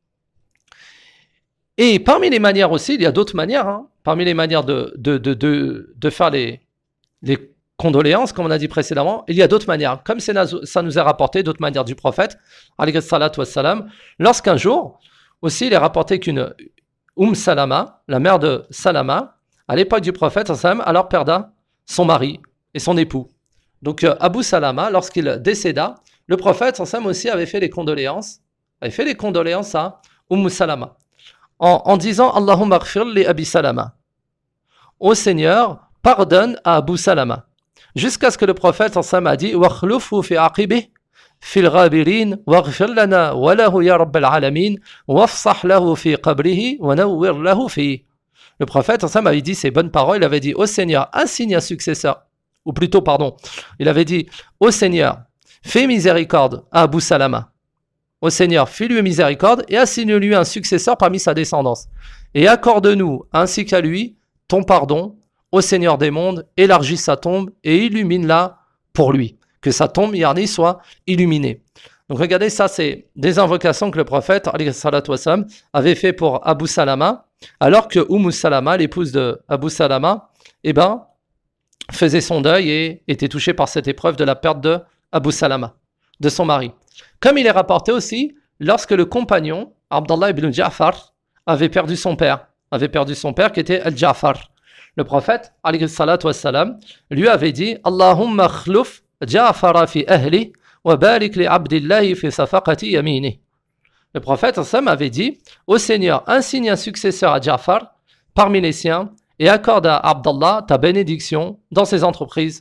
Speaker 1: Et parmi les manières aussi, il y a d'autres manières, hein, parmi les manières de, de, de, de, de faire les, les condoléances, comme on a dit précédemment, il y a d'autres manières, comme ça nous a rapporté, d'autres manières du prophète, alayhi salatu wassalam, lorsqu'un jour, aussi il est rapporté qu'une Umm Salama, la mère de Salama, à l'époque du prophète, alors perda son mari et son époux. Donc euh, Abu Salama, lorsqu'il décéda, le prophète aussi avait fait les condoléances, avait fait les condoléances à Umm Salama, en, en disant Allahumma ghfir li Abi Salama. Ô Seigneur, pardonne à Abu Salama. Jusqu'à ce que le prophète a dit Wakhlufu fi aqibih fil ghabirin waghfir lana wa lahu ya rabbal alamin wafsah lahu fi qabrihi wa nawwir lahu fi. Le prophète ensemble avait dit ces bonnes paroles, il avait dit ô Seigneur, assigne un successeur, ou plutôt pardon, il avait dit ô Seigneur, fais miséricorde à Abu Salama. Ô Seigneur, fais-lui miséricorde et assigne-lui un successeur parmi sa descendance. Et accorde-nous ainsi qu'à lui ton pardon, ô Seigneur des mondes, élargis sa tombe et illumine-la pour lui. Que sa tombe, Yarni, soit illuminée. Donc regardez, ça c'est des invocations que le prophète alayhi salatu wassalam, avait fait pour Abu Salama, alors que Umm Salama, l'épouse de Abu Salama, eh ben, faisait son deuil et était touchée par cette épreuve de la perte de Abu Salama, de son mari. Comme il est rapporté aussi, lorsque le compagnon, Abdallah ibn Ja'far, avait perdu son père, avait perdu son père qui était Al-Ja'far. Le prophète, alayhi salatu wassalam, lui avait dit « Allahumma khluf Ja'fara fi ahli wa barik li abdillahi fi safaqati yamini » Le prophète avait dit « Ô Seigneur, insigne un successeur à Ja'far parmi les siens et accorde à Abdallah ta bénédiction dans ses entreprises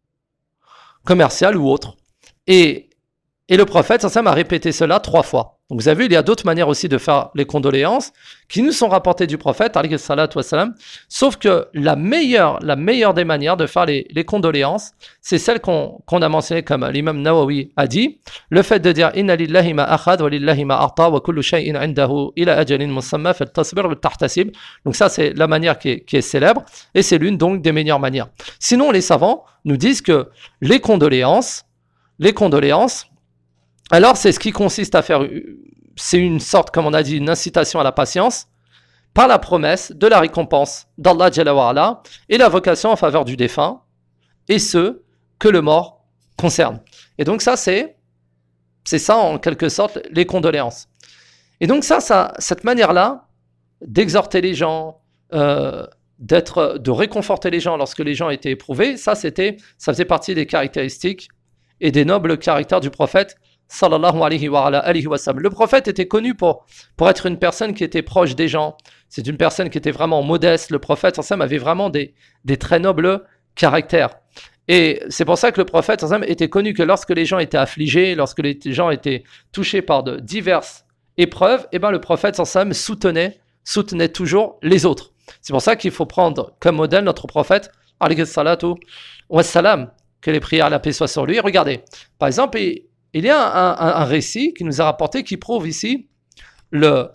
Speaker 1: commerciales ou autres. » Et, et le prophète a répété cela trois fois. Donc vous avez vu, il y a d'autres manières aussi de faire les condoléances qui nous sont rapportées du prophète, alayhi salatu wassalam, sauf que la meilleure, la meilleure des manières de faire les, les condoléances, c'est celle qu'on qu'on a mentionnée comme l'imam Nawawi a dit, le fait de dire « Inna lillahi ma akhad wa lillahi ma a'ta wa kullu shay'in indahu ila ajalin musamma fal tasbir wa tahtasib » Donc ça c'est la manière qui est, qui est célèbre et c'est l'une donc des meilleures manières. Sinon les savants nous disent que les condoléances, les condoléances, alors, c'est ce qui consiste à faire, c'est une sorte, comme on a dit, une incitation à la patience, par la promesse de la récompense d'Allah Jalla wa Ala et la vocation en faveur du défunt, et ceux que le mort concerne. Et donc ça, c'est, c'est ça en quelque sorte, les condoléances. Et donc ça, ça cette manière-là, d'exhorter les gens, euh, d'être, de réconforter les gens lorsque les gens étaient éprouvés, ça, c'était, ça faisait partie des caractéristiques et des nobles caractères du prophète, sallallahu alayhi wa, alayhi wa sallam. Le prophète était connu pour, pour être une personne qui était proche des gens. C'est une personne qui était vraiment modeste. Le prophète sallam avait vraiment des, des très nobles caractères. Et c'est pour ça que le prophète sallam était connu que lorsque les gens étaient affligés, lorsque les gens étaient touchés par de diverses épreuves, eh ben le prophète sallam soutenait, soutenait toujours les autres. C'est pour ça qu'il faut prendre comme modèle notre prophète, alayhi salatu wa salam, que les prières, la paix soient sur lui. Regardez, par exemple, il, Il y a un, un, un récit qui nous a rapporté qui prouve ici le,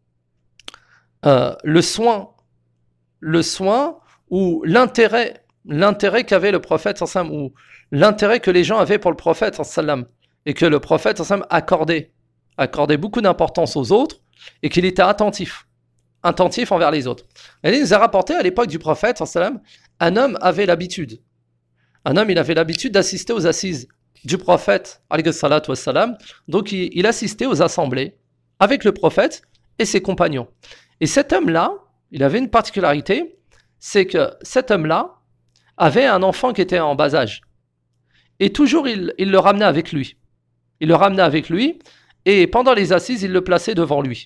Speaker 1: euh, le soin, le soin ou l'intérêt, l'intérêt qu'avait le prophète ou l'intérêt que les gens avaient pour le prophète et que le prophète accordait, accordait beaucoup d'importance aux autres et qu'il était attentif, attentif envers les autres. Et il nous a rapporté à l'époque du prophète, un homme avait l'habitude, un homme il avait l'habitude d'assister aux assises du prophète, alayhi salatu wassalam. Donc il, il assistait aux assemblées avec le prophète et ses compagnons. Et cet homme-là, il avait une particularité, c'est que cet homme-là avait un enfant qui était en bas âge. Et toujours il, il le ramenait avec lui. Il le ramenait avec lui et pendant les assises, il le plaçait devant lui.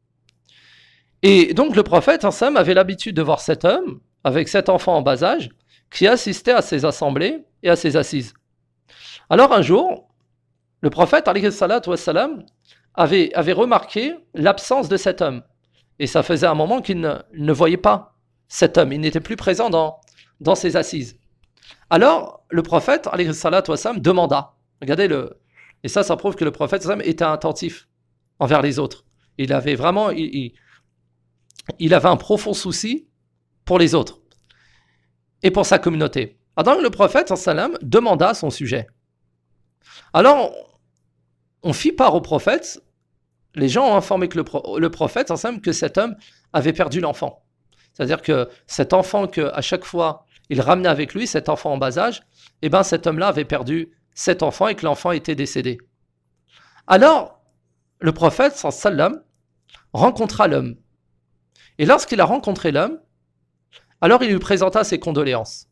Speaker 1: Et donc le prophète, ensemble, avait l'habitude de voir cet homme avec cet enfant en bas âge qui assistait à ses assemblées et à ses assises. Alors un jour, le prophète alayhi salatu wassalam, avait, avait remarqué l'absence de cet homme. Et ça faisait un moment qu'il ne, ne voyait pas cet homme. Il n'était plus présent dans, dans ses assises. Alors le prophète alayhi salatu wassalam, demanda. Regardez, le, et ça, ça prouve que le prophète sallam, était attentif envers les autres. Il avait vraiment, il, il, il avait un profond souci pour les autres et pour sa communauté. Alors le prophète sallam, demanda son sujet. Alors, on fit part au prophète, les gens ont informé que le, pro, le prophète, ensemble, que cet homme avait perdu l'enfant. C'est-à-dire que cet enfant qu'à chaque fois, il ramenait avec lui, cet enfant en bas âge, eh bien cet homme-là avait perdu cet enfant et que l'enfant était décédé. Alors, le prophète, sallam, rencontra l'homme. Et lorsqu'il a rencontré l'homme, alors il lui présenta ses condoléances.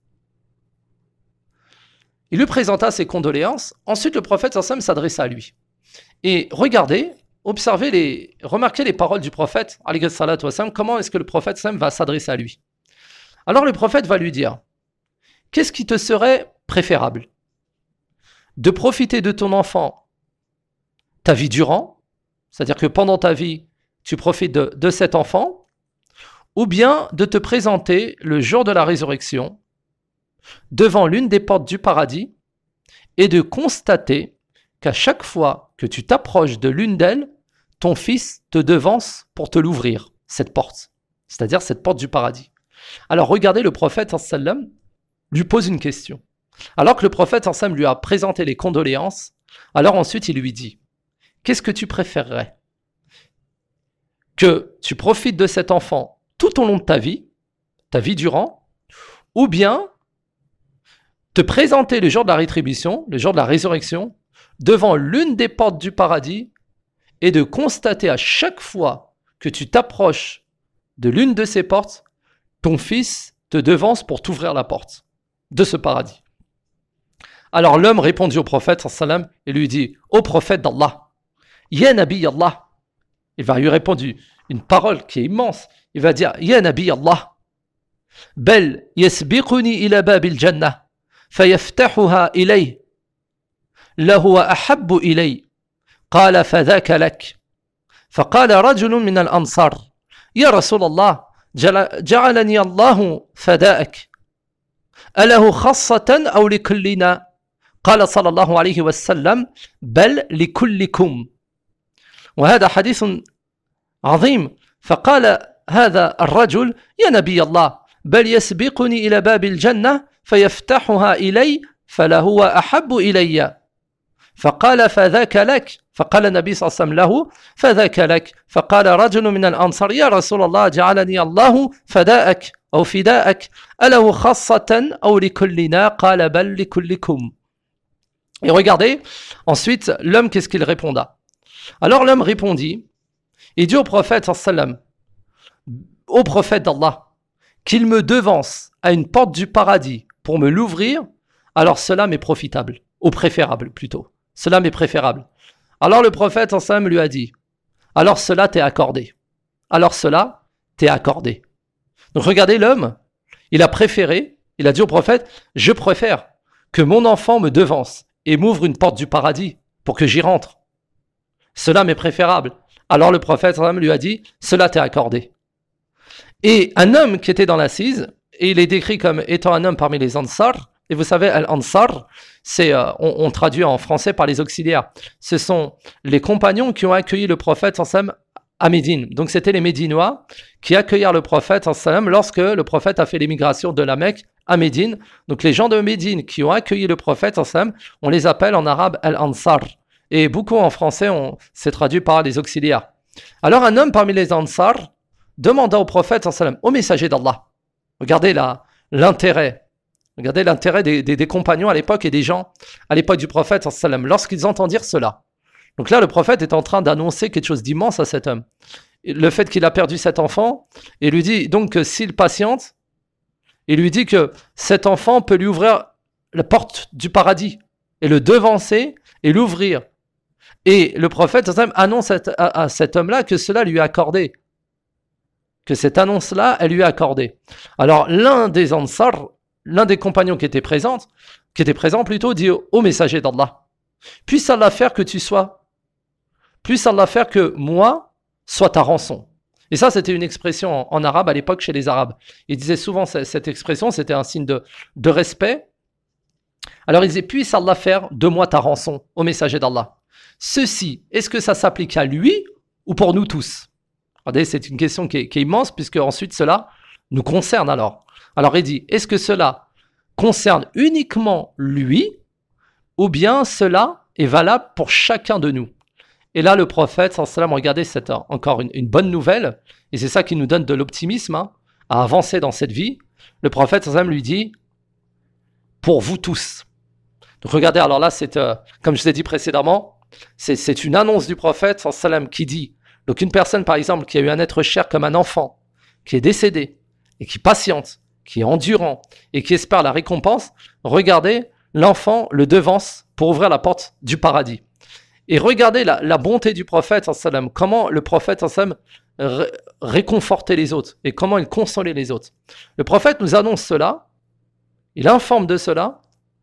Speaker 1: Il lui présenta ses condoléances. Ensuite, le prophète sallam s'adressa à lui. Et regardez, observez, les, remarquez les paroles du prophète, alayhi salatu wassalam, comment est-ce que le prophète sallam va s'adresser à lui. Alors le prophète va lui dire, qu'est-ce qui te serait préférable? De profiter de ton enfant ta vie durant, c'est-à-dire que pendant ta vie, tu profites de, de cet enfant, ou bien de te présenter le jour de la résurrection devant l'une des portes du paradis et de constater qu'à chaque fois que tu t'approches de l'une d'elles, ton fils te devance pour te l'ouvrir, cette porte, c'est-à-dire cette porte du paradis. Alors regardez, le prophète sallam lui pose une question. Alors que le prophète sallam lui a présenté les condoléances, alors ensuite il lui dit, qu'est-ce que tu préférerais? Que tu profites de cet enfant tout au long de ta vie, ta vie durant, ou bien te présenter le jour de la rétribution, le jour de la résurrection, devant l'une des portes du paradis et de constater à chaque fois que tu t'approches de l'une de ces portes, ton fils te devance pour t'ouvrir la porte de ce paradis. Alors l'homme répondit au prophète sallam et lui dit: ô prophète d'Allah, ya Nabi Allah. Il va lui répondre une parole qui est immense. Il va dire: ya Nabi Allah, bel yasbiquni ila babil jannah fayaftahuha ilay lahuwa ahabbu ilay qala fadhaka lak فقال رجل من الأنصار يا رسول الله جعلني الله فداءك أله خاصة أو لكلنا قال صلى الله عليه وسلم بل لكلكم. وهذا حديث عظيم. فقال هذا الرجل: يا نبي الله بل يسبقني إلى باب الجنة فيفتحها إلي فلهو أحب إلي. فقال فذاك لك. فقال النبي صلى الله عليه وسلم له: فذاك لك. فقال رجل من الأنصار: يا رسول الله جعلني الله فداءك أو فداءك أله خاصة أو لكلنا قال بل لكلكم. Et regardez, ensuite, l'homme, qu'est-ce qu'il répondra? Alors l'homme répondit, il dit au prophète, sallam, au prophète d'Allah, qu'il me devance à une porte du paradis pour me l'ouvrir, alors cela m'est profitable, ou préférable plutôt. Cela m'est préférable. Alors le prophète, sallam, lui a dit, alors cela t'est accordé. Alors cela t'est accordé. Donc regardez l'homme, il a préféré, il a dit au prophète, je préfère que mon enfant me devance et m'ouvre une porte du paradis pour que j'y rentre. Cela m'est préférable. Alors le prophète lui a dit, cela t'est accordé. Et un homme qui était dans l'assise, et il est décrit comme étant un homme parmi les Ansar, et vous savez, Al-Ansar, c'est, euh, on, on traduit en français par les auxiliaires. Ce sont les compagnons qui ont accueilli le prophète à Médine. Donc c'était les Médinois qui accueillirent le prophète lorsque le prophète a fait l'émigration de la Mecque à Médine. Donc les gens de Médine qui ont accueilli le prophète, on les appelle en arabe Al-Ansar. Et beaucoup en français, on, c'est traduit par les auxiliaires. Alors un homme parmi les Ansar demanda au prophète, au messager d'Allah, regardez là, l'intérêt, regardez l'intérêt des, des, des compagnons à l'époque et des gens à l'époque du prophète, lorsqu'ils entendirent cela. Donc là, le prophète est en train d'annoncer quelque chose d'immense à cet homme. Le fait qu'il a perdu cet enfant, et lui dit donc que s'il patiente, il lui dit que cet enfant peut lui ouvrir la porte du paradis, et le devancer et l'ouvrir. Et le prophète annonce à, à, à cet homme-là que cela lui est accordé. Que cette annonce-là, elle lui est accordée. Alors l'un des Ansar, l'un des compagnons qui était présent, qui était présent plutôt, dit au messager d'Allah, puisse Allah faire que tu sois, puisse Allah faire que moi soit ta rançon. Et ça, c'était une expression en, en arabe à l'époque chez les Arabes. Ils disaient souvent cette, cette expression, c'était un signe de, de respect. Alors ils disaient, puisse Allah faire de moi ta rançon, au messager d'Allah. Ceci, est-ce que ça s'applique à lui ou pour nous tous? Regardez, c'est une question qui est, qui est immense, puisque ensuite cela nous concerne alors. Alors il dit, est-ce que cela concerne uniquement lui, ou bien cela est valable pour chacun de nous? Et là, le prophète, sallam, regardez, c'est encore une, une bonne nouvelle, et c'est ça qui nous donne de l'optimisme hein, à avancer dans cette vie. Le prophète, sallam, lui dit, pour vous tous. Donc regardez, alors là, c'est, euh, comme je l'ai dit précédemment, c'est, c'est une annonce du prophète, sallam, qui dit, donc une personne, par exemple, qui a eu un être cher comme un enfant, qui est décédé, et qui patiente, qui est endurant, et qui espère la récompense, regardez, l'enfant le devance pour ouvrir la porte du paradis. Et regardez la, la bonté du prophète, sallam, comment le prophète sallam, ré, réconfortait les autres et comment il consolait les autres. Le prophète nous annonce cela, il informe de cela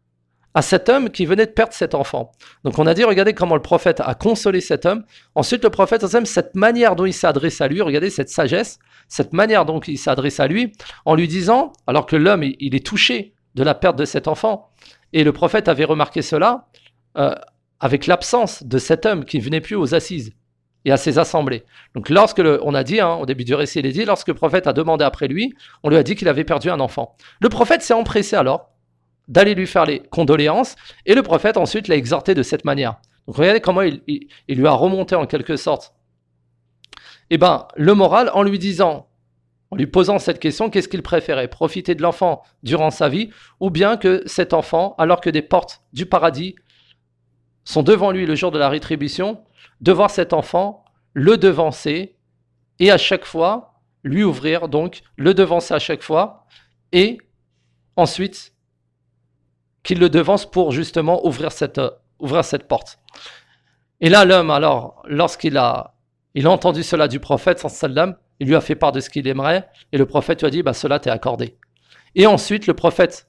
Speaker 1: à cet homme qui venait de perdre cet enfant. Donc on a dit, regardez comment le prophète a consolé cet homme. Ensuite, le prophète, sallam, cette manière dont il s'adresse à lui, regardez cette sagesse, cette manière dont il s'adresse à lui, en lui disant, alors que l'homme, il, il est touché de la perte de cet enfant, et le prophète avait remarqué cela, euh, avec l'absence de cet homme qui ne venait plus aux assises et à ses assemblées. Donc lorsque, le, on a dit, hein, au début du récit, il est dit, lorsque le prophète a demandé après lui, on lui a dit qu'il avait perdu un enfant. Le prophète s'est empressé alors d'aller lui faire les condoléances, et le prophète ensuite l'a exhorté de cette manière. Donc regardez comment il, il, il lui a remonté en quelque sorte eh ben, le moral en lui disant, en lui posant cette question, qu'est-ce qu'il préférait, profiter de l'enfant durant sa vie, ou bien que cet enfant, alors que des portes du paradis sont devant lui le jour de la rétribution, de voir cet enfant le devancer et à chaque fois lui ouvrir, donc le devancer à chaque fois et ensuite qu'il le devance pour justement ouvrir cette, euh, ouvrir cette porte. Et là l'homme alors, lorsqu'il a, il a entendu cela du prophète sallam, il lui a fait part de ce qu'il aimerait et le prophète lui a dit bah, cela t'est accordé. Et ensuite le prophète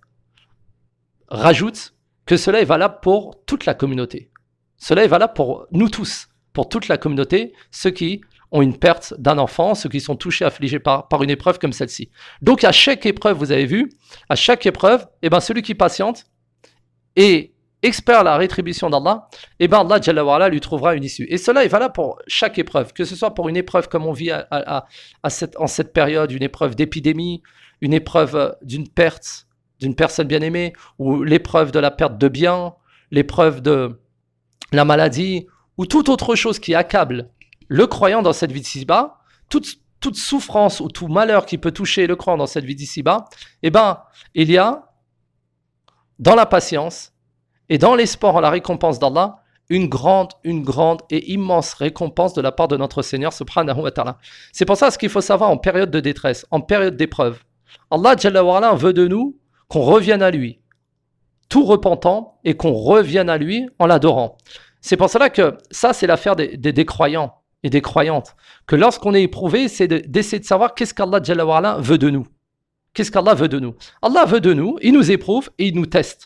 Speaker 1: rajoute que cela est valable pour toute la communauté. Cela est valable pour nous tous, pour toute la communauté, ceux qui ont une perte d'un enfant, ceux qui sont touchés, affligés par, par une épreuve comme celle-ci. Donc à chaque épreuve, vous avez vu, à chaque épreuve, eh ben, celui qui patiente et expert la rétribution d'Allah, eh ben Allah Jalla wa Ala lui trouvera une issue. Et cela est valable pour chaque épreuve, que ce soit pour une épreuve comme on vit à, à, à cette, en cette période, une épreuve d'épidémie, une épreuve d'une perte d'une personne bien-aimée, ou l'épreuve de la perte de biens, l'épreuve de la maladie, ou toute autre chose qui accable le croyant dans cette vie d'ici-bas, toute, toute souffrance ou tout malheur qui peut toucher le croyant dans cette vie d'ici-bas, eh ben, il y a dans la patience et dans l'espoir en la récompense d'Allah, une grande, une grande et immense récompense de la part de notre Seigneur subhanahu wa ta'ala. C'est pour ça ce qu'il faut savoir en période de détresse, en période d'épreuve. Allah Jalla wa Ala veut de nous qu'on revienne à lui, tout repentant, et qu'on revienne à lui en l'adorant. C'est pour cela que ça, c'est l'affaire des, des, des croyants et des croyantes. Que lorsqu'on est éprouvé, c'est de, d'essayer de savoir qu'est-ce qu'Allah Jalla wa Ala veut de nous. Qu'est-ce qu'Allah veut de nous? Allah veut de nous, il nous éprouve et il nous teste.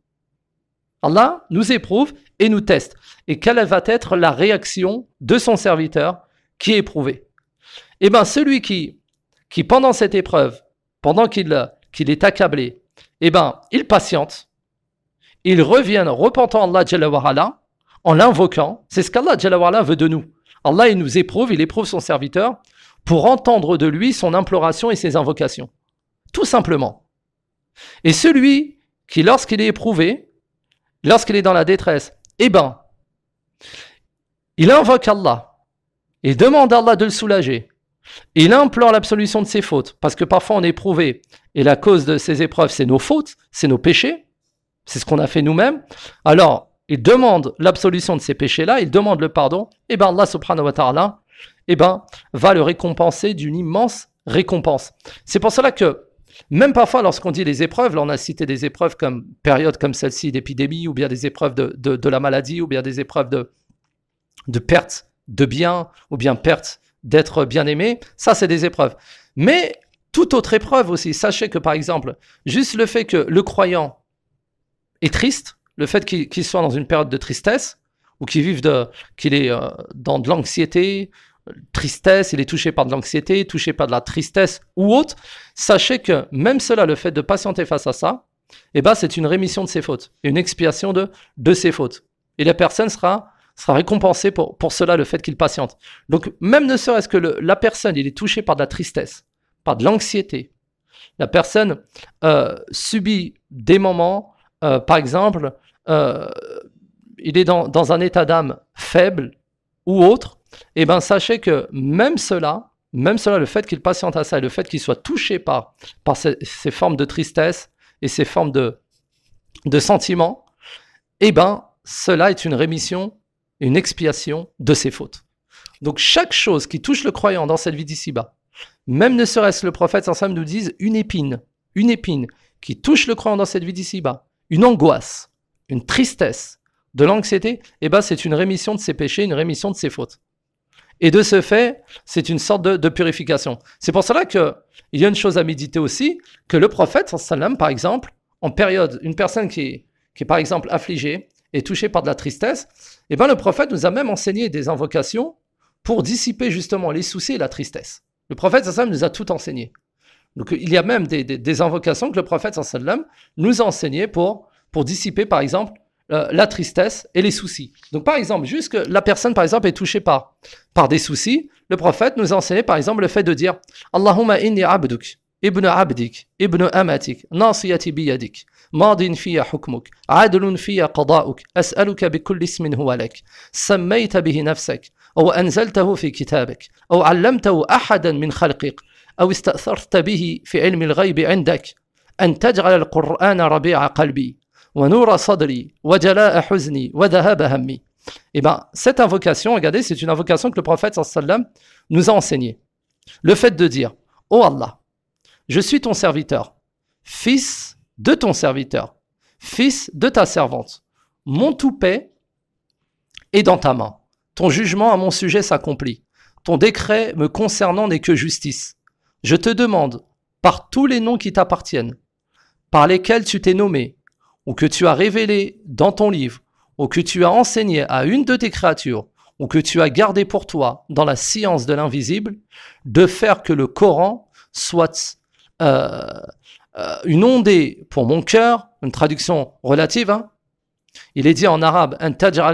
Speaker 1: Allah nous éprouve et nous teste. Et quelle va être la réaction de son serviteur qui est éprouvé? Eh bien, celui qui, qui pendant cette épreuve, pendant qu'il, qu'il est accablé, eh bien, il patiente, il revient repentant Allah Jalla wa Ala, en l'invoquant. C'est ce qu'Allah Jalla wa Ala veut de nous. Allah, il nous éprouve, il éprouve son serviteur pour entendre de lui son imploration et ses invocations. Tout simplement. Et celui qui, lorsqu'il est éprouvé, lorsqu'il est dans la détresse, eh ben, il invoque Allah, il demande à Allah de le soulager, il implore l'absolution de ses fautes, parce que parfois on est éprouvé, et la cause de ces épreuves, c'est nos fautes, c'est nos péchés, c'est ce qu'on a fait nous-mêmes. Alors, il demande l'absolution de ces péchés-là, il demande le pardon, et ben Allah subhanahu wa ta'ala, eh ben, va le récompenser d'une immense récompense. C'est pour cela que, même parfois, lorsqu'on dit les épreuves, là on a cité des épreuves comme période comme celle-ci d'épidémie, ou bien des épreuves de, de, de la maladie, ou bien des épreuves de, de perte de biens, ou bien perte d'être bien aimé, ça c'est des épreuves. Mais toute autre épreuve aussi, sachez que par exemple, juste le fait que le croyant est triste, le fait qu'il, qu'il soit dans une période de tristesse, ou qu'il vive de, qu'il est euh, dans de l'anxiété, tristesse, il est touché par de l'anxiété, touché par de la tristesse ou autre, sachez que même cela, le fait de patienter face à ça, eh ben, c'est une rémission de ses fautes, une expiation de, de ses fautes. Et la personne sera, sera récompensée pour, pour cela, le fait qu'il patiente. Donc, même ne serait-ce que le, la personne, il est touché par de la tristesse, par de l'anxiété. La personne euh, subit des moments, euh, par exemple, euh, il est dans, dans un état d'âme faible ou autre, et eh bien sachez que même cela, même cela, le fait qu'il patiente à ça et le fait qu'il soit touché par, par ces, ces formes de tristesse et ces formes de, de sentiments, et eh bien cela est une rémission, une expiation de ses fautes. Donc chaque chose qui touche le croyant dans cette vie d'ici-bas, même ne serait-ce le prophète sallallahu nous dise une épine, une épine qui touche le croyant dans cette vie d'ici-bas, une angoisse, une tristesse, de l'anxiété, eh ben c'est une rémission de ses péchés, une rémission de ses fautes. Et de ce fait, c'est une sorte de, de purification. C'est pour cela qu'il y a une chose à méditer aussi, que le prophète, sallam, par exemple, en période, une personne qui est, qui est par exemple affligée et touchée par de la tristesse, eh ben le prophète nous a même enseigné des invocations pour dissiper justement les soucis et la tristesse. Le prophète, sallam, nous a tout enseigné. Donc il y a même des, des, des invocations que le prophète, sallam, nous a enseignées pour, pour dissiper, par exemple, Euh, la tristesse et les soucis. Donc par exemple, juste que la personne par exemple est touchée par, par des soucis, le prophète nous a enseigné par exemple le fait de dire Allahumma inni abduk, ابن عبدك ابن أمتك ناصيتي بيدك ماض في حكمك عدل في قضاؤك أسألك بكل اسم هو لك سميت به نفسك أو أنزلته في كتابك أو علمته أحدا من خلقك أو استأثرت به في علم الغيب عندك أن تجعل القرآن ربيع قلبي ونور صدري وجلاء حزني وذهاب همي. Eh bien, cette invocation, regardez, c'est une invocation que le prophète sallam nous a enseignée. Le fait de dire, ô Allah, je suis ton serviteur, fils de ton serviteur, fils de ta servante. Mon toupet est dans ta main. Ton jugement à mon sujet s'accomplit. Ton décret me concernant n'est que justice. Je te demande, par tous les noms qui t'appartiennent, par lesquels tu t'es nommé, ou que tu as révélé dans ton livre, ou que tu as enseigné à une de tes créatures, ou que tu as gardé pour toi dans la science de l'invisible, de faire que le Coran soit euh, euh, une ondée pour mon cœur, une traduction relative, hein. Il est dit en arabe « An taj'al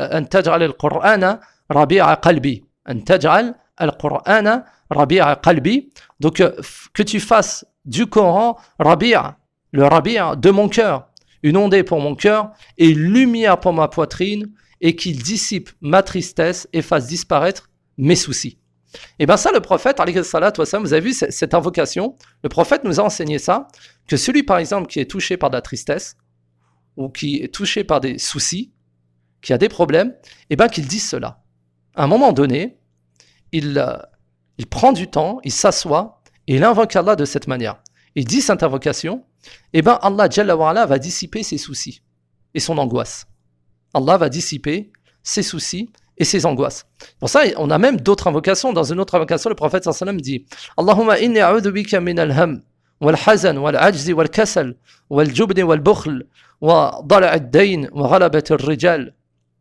Speaker 1: al-Qur'ana rabi'a qalbi » « An taj'al al-Qur'ana rabi'a qalbi » Donc, euh, que tu fasses du Coran rabi'a, le rabi'a de mon cœur, une ondée pour mon cœur et lumière pour ma poitrine, et qu'il dissipe ma tristesse et fasse disparaître mes soucis. Et bien ça, le prophète, alayhi salatu wassalam, vous avez vu cette invocation, le prophète nous a enseigné ça, que celui par exemple qui est touché par de la tristesse, ou qui est touché par des soucis, qui a des problèmes, et bien qu'il dise cela. À un moment donné, il, euh, il prend du temps, il s'assoit, et il invoque Allah de cette manière. Il dit cette invocation, et bien Allah Jalla wa Ala va dissiper ses soucis et son angoisse. Allah va dissiper ses soucis et ses angoisses. Pour ça, on a même d'autres invocations. Dans une autre invocation, le prophète sallallahu alayhi wa sallam dit Allahumma inni a'udhu bika min al-ham wal-hazan wal-ajzi wal-kasal wal-jubn wal-bukhl wa dala' ad-dayn wa ghalabat ar-rijal.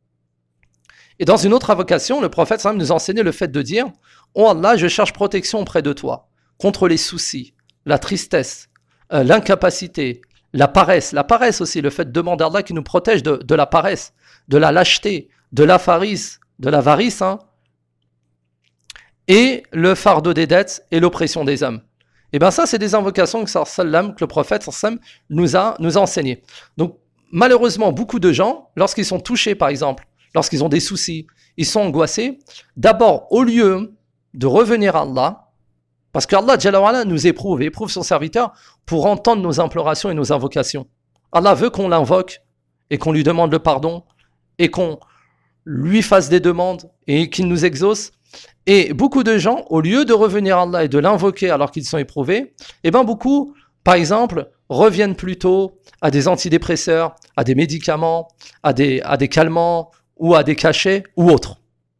Speaker 1: Et dans une autre invocation, le prophète sallallahu alayhi wa sallam nous a enseigné le fait de dire Oh Allah, je cherche protection auprès de toi contre les soucis, la tristesse, euh, l'incapacité, la paresse. La paresse aussi, le fait de demander à Allah qui nous protège de, de la paresse, de la lâcheté, de l'avarice, de l'avarice, hein, et le fardeau des dettes et l'oppression des hommes. Et bien ça, c'est des invocations que, sallam, que le prophète sallam, nous a, nous a enseignées. Donc malheureusement, beaucoup de gens, lorsqu'ils sont touchés par exemple, lorsqu'ils ont des soucis, ils sont angoissés, d'abord au lieu de revenir à Allah, parce qu'Allah Jalla wa Ala nous éprouve, éprouve son serviteur pour entendre nos implorations et nos invocations. Allah veut qu'on l'invoque et qu'on lui demande le pardon et qu'on lui fasse des demandes et qu'il nous exauce. Et beaucoup de gens, au lieu de revenir à Allah et de l'invoquer alors qu'ils sont éprouvés, eh bien beaucoup, par exemple, reviennent plutôt à des antidépresseurs, à des médicaments, à des, à des calmants ou à des cachets ou autres.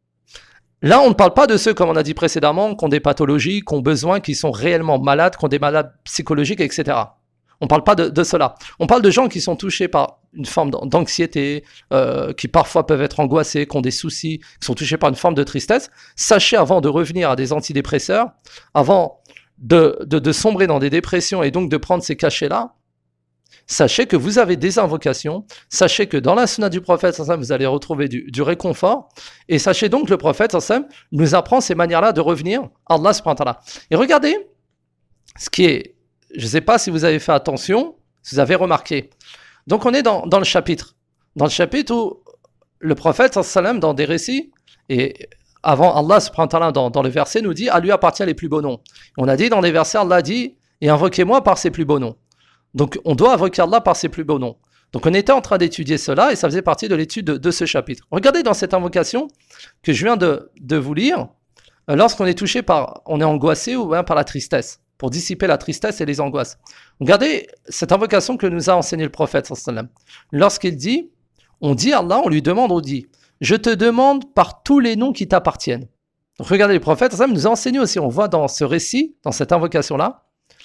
Speaker 1: Là, on ne parle pas de ceux, comme on a dit précédemment, qui ont des pathologies, qui ont besoin, qui sont réellement malades, qui ont des malades psychologiques, et cetera. On ne parle pas de, de cela. On parle de gens qui sont touchés par une forme d'anxiété, euh, qui parfois peuvent être angoissés, qui ont des soucis, qui sont touchés par une forme de tristesse. Sachez, avant de revenir à des antidépresseurs, avant de, de, de sombrer dans des dépressions et donc de prendre ces cachets-là, sachez que vous avez des invocations, sachez que dans la sunna du prophète, vous allez retrouver du, du réconfort, et sachez donc que le prophète nous apprend ces manières-là de revenir à Allah subhanahu wa ta'ala. Et regardez, ce qui est, je ne sais pas si vous avez fait attention, si vous avez remarqué, donc on est dans, dans le chapitre, dans le chapitre où le prophète, dans des récits, et avant Allah subhanahu wa ta'ala, dans, dans le verset, nous dit, à lui appartient les plus beaux noms. On a dit dans les versets, Allah dit, et invoquez-moi par ses plus beaux noms. Donc, on doit invoquer Allah par ses plus beaux noms. Donc, on était en train d'étudier cela et ça faisait partie de l'étude de, de ce chapitre. Regardez dans cette invocation que je viens de, de vous lire, euh, lorsqu'on est touché par, on est angoissé ou hein, par la tristesse, pour dissiper la tristesse et les angoisses. Regardez cette invocation que nous a enseigné le prophète sallam. Lorsqu'il dit, on dit à Allah, on lui demande, on dit, je te demande par tous les noms qui t'appartiennent. Donc, regardez, le prophète sallam nous a enseigné aussi, on voit dans ce récit, dans cette invocation-là,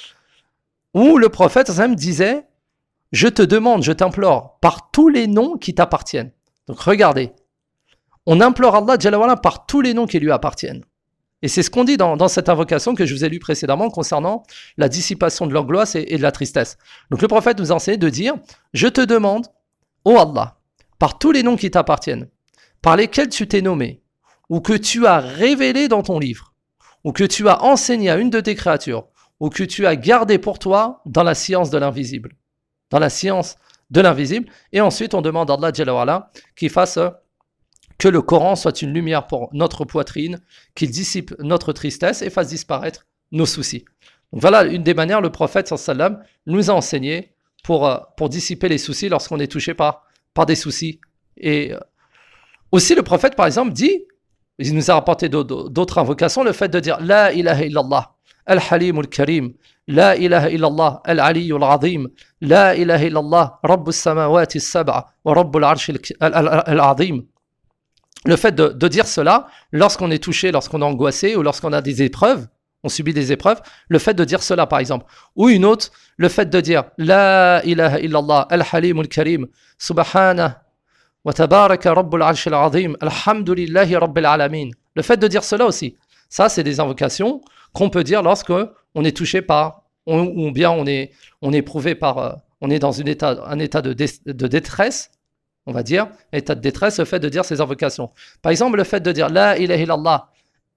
Speaker 1: où le prophète disait « Je te demande, je t'implore, par tous les noms qui t'appartiennent. » Donc regardez, on implore Allah Jalla wa Ala par tous les noms qui lui appartiennent. Et c'est ce qu'on dit dans, dans cette invocation que je vous ai lue précédemment concernant la dissipation de l'angoisse et, et de la tristesse. Donc le prophète nous a enseigné de dire « Je te demande, ô Allah, par tous les noms qui t'appartiennent, par lesquels tu t'es nommé, ou que tu as révélé dans ton livre, ou que tu as enseigné à une de tes créatures, ou que tu as gardé pour toi dans la science de l'invisible. Dans la science de l'invisible. Et ensuite, on demande à Allah Jalla wa Ala qu'il fasse que le Coran soit une lumière pour notre poitrine, qu'il dissipe notre tristesse et fasse disparaître nos soucis. Donc voilà une des manières, le prophète sallam nous a enseigné pour, pour dissiper les soucis lorsqu'on est touché par, par des soucis. Et aussi le prophète par exemple dit, il nous a rapporté d'autres invocations, le fait de dire La ilaha illallah, al-halim al-karim, La ilaha illallah, al-ali al-azim, La ilaha illallah, rabbus samawati as-sab'a, wa rabbul arsh al-azim. Le fait de, de dire cela, lorsqu'on est touché, lorsqu'on est angoissé ou lorsqu'on a des épreuves, on subit des épreuves, le fait de dire cela par exemple. Ou une autre, le fait de dire La ilaha illallah, al-halim al-karim, subhanah, wa tabaraka rabbul arsh al-azim, alhamdulillahi rabbil alamin. Le fait de dire cela aussi, ça c'est des invocations qu'on peut dire lorsque on est touché par, ou bien on est, on est éprouvé par, on est dans une état, un état de, dé, de détresse, on va dire, état de détresse, le fait de dire ces invocations. Par exemple, le fait de dire La ilaha illallah,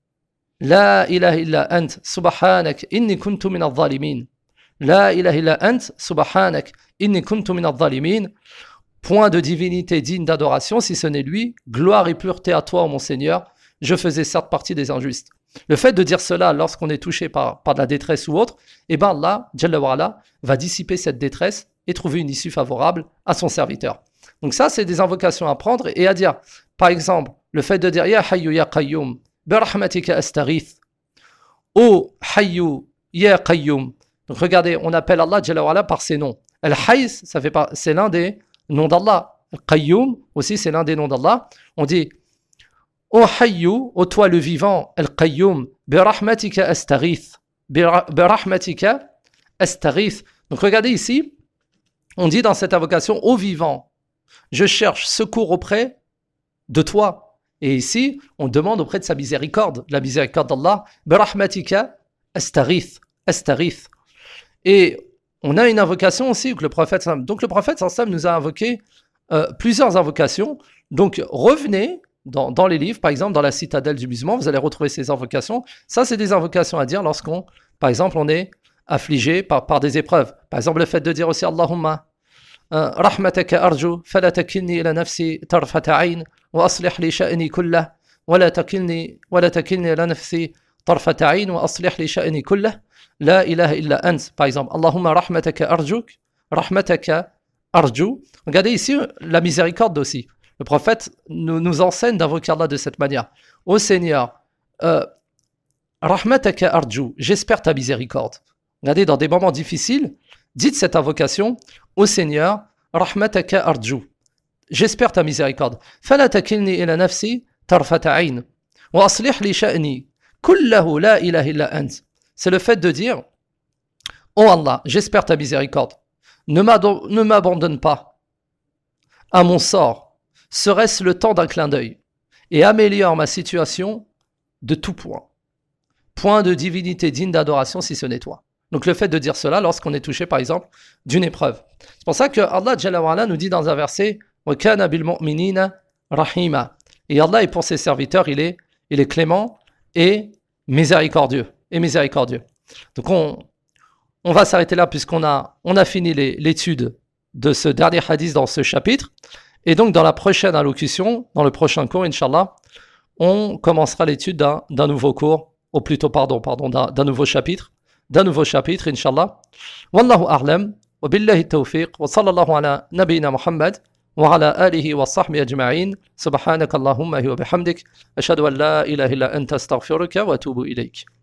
Speaker 1: La ilaha illa ant, subhanak, inni kuntu min al-zalimin. La ilaha illa ant, subhanak, inni kuntu min al-zalimin. Point de divinité digne d'adoration, si ce n'est lui. Gloire et pureté à toi, mon Seigneur. Je faisais certes partie des injustes. Le fait de dire cela lorsqu'on est touché par, par de la détresse ou autre, eh bien Allah, Jalla wa Ala, va dissiper cette détresse et trouver une issue favorable à son serviteur. Donc ça, c'est des invocations à prendre et à dire. Par exemple, le fait de dire Ya Hayyu Ya Qayyum, bi rahmatika astaghith. Oh Hayyu Ya Qayyum. Donc regardez, on appelle Allah Jalla wa Ala par ses noms. Al-Hayy, ça fait pas, c'est l'un des noms d'Allah. Al-Qayyum aussi, c'est l'un des noms d'Allah. On dit Oh Hayyu, ô toi le vivant, Al-Qayyum, bi rahmatika astaghith. Bi rahmatika astaghith. Donc regardez ici, on dit dans cette invocation, ô vivant, je cherche secours auprès de toi. Et ici, on demande auprès de sa miséricorde, la miséricorde d'Allah, bi rahmatika astaghith, astaghith. Et on a une invocation aussi que le prophète, donc le prophète nous a invoqué euh, plusieurs invocations. Donc revenez dans, dans les livres, par exemple dans la citadelle du musulman, vous allez retrouver ces invocations. Ça, c'est des invocations à dire lorsqu'on, par exemple, on est affligé par, par des épreuves. Par exemple, le fait de dire aussi Allahumma rahmataka arju, fala takilni ila nafsi tarfata ayn, wa aslih li sha'ni kullah, wa la takilni, wa la takilni ila nafsi tarfata ayn, wa aslih li sha'ni kullah. La ilaha illa ant, par exemple. Allahumma rahmataka arjuk, rahmataka arju. Regardez ici la miséricorde aussi. Le prophète nous, nous enseigne d'invoquer Allah de cette manière. Ô Seigneur, euh, rahmataka arju, j'espère ta miséricorde. Regardez, dans des moments difficiles, dites cette invocation. Ô Seigneur, rahmataka arju, j'espère ta miséricorde. Fala takilni ila nafsi tarfata ayn, wa aslih li sha'ni kullahu la ilaha illa ant. C'est le fait de dire Oh Allah, j'espère ta miséricorde. Ne m'abandonne pas à mon sort, serait-ce le temps d'un clin d'œil, et améliore ma situation de tout point. Point de divinité digne d'adoration si ce n'est toi. Donc le fait de dire cela lorsqu'on est touché par exemple d'une épreuve. C'est pour ça que Allah Jalla wa Ala nous dit dans un verset Wa kana bil mu'minina rahima. Et Allah est pour ses serviteurs, il est, il est clément et miséricordieux. Et miséricordieux. Donc on, on va s'arrêter là puisqu'on a, on a fini les, l'étude de ce dernier hadith dans ce chapitre. Et donc dans la prochaine allocution, dans le prochain cours, Inch'Allah, on commencera l'étude d'un, d'un nouveau cours, ou plutôt pardon, pardon, d'un, d'un nouveau chapitre, d'un nouveau chapitre, Inch'Allah. Wallahu a'lam, wa billahi tawfiq, wa sallallahu ala nabiyina Muhammad, wa ala alihi wa sahbihi ajma'in, subhanaka Allahumma wa bihamdik, ashhadu an la ilaha illa anta astaghfiruka wa atubu ilayk.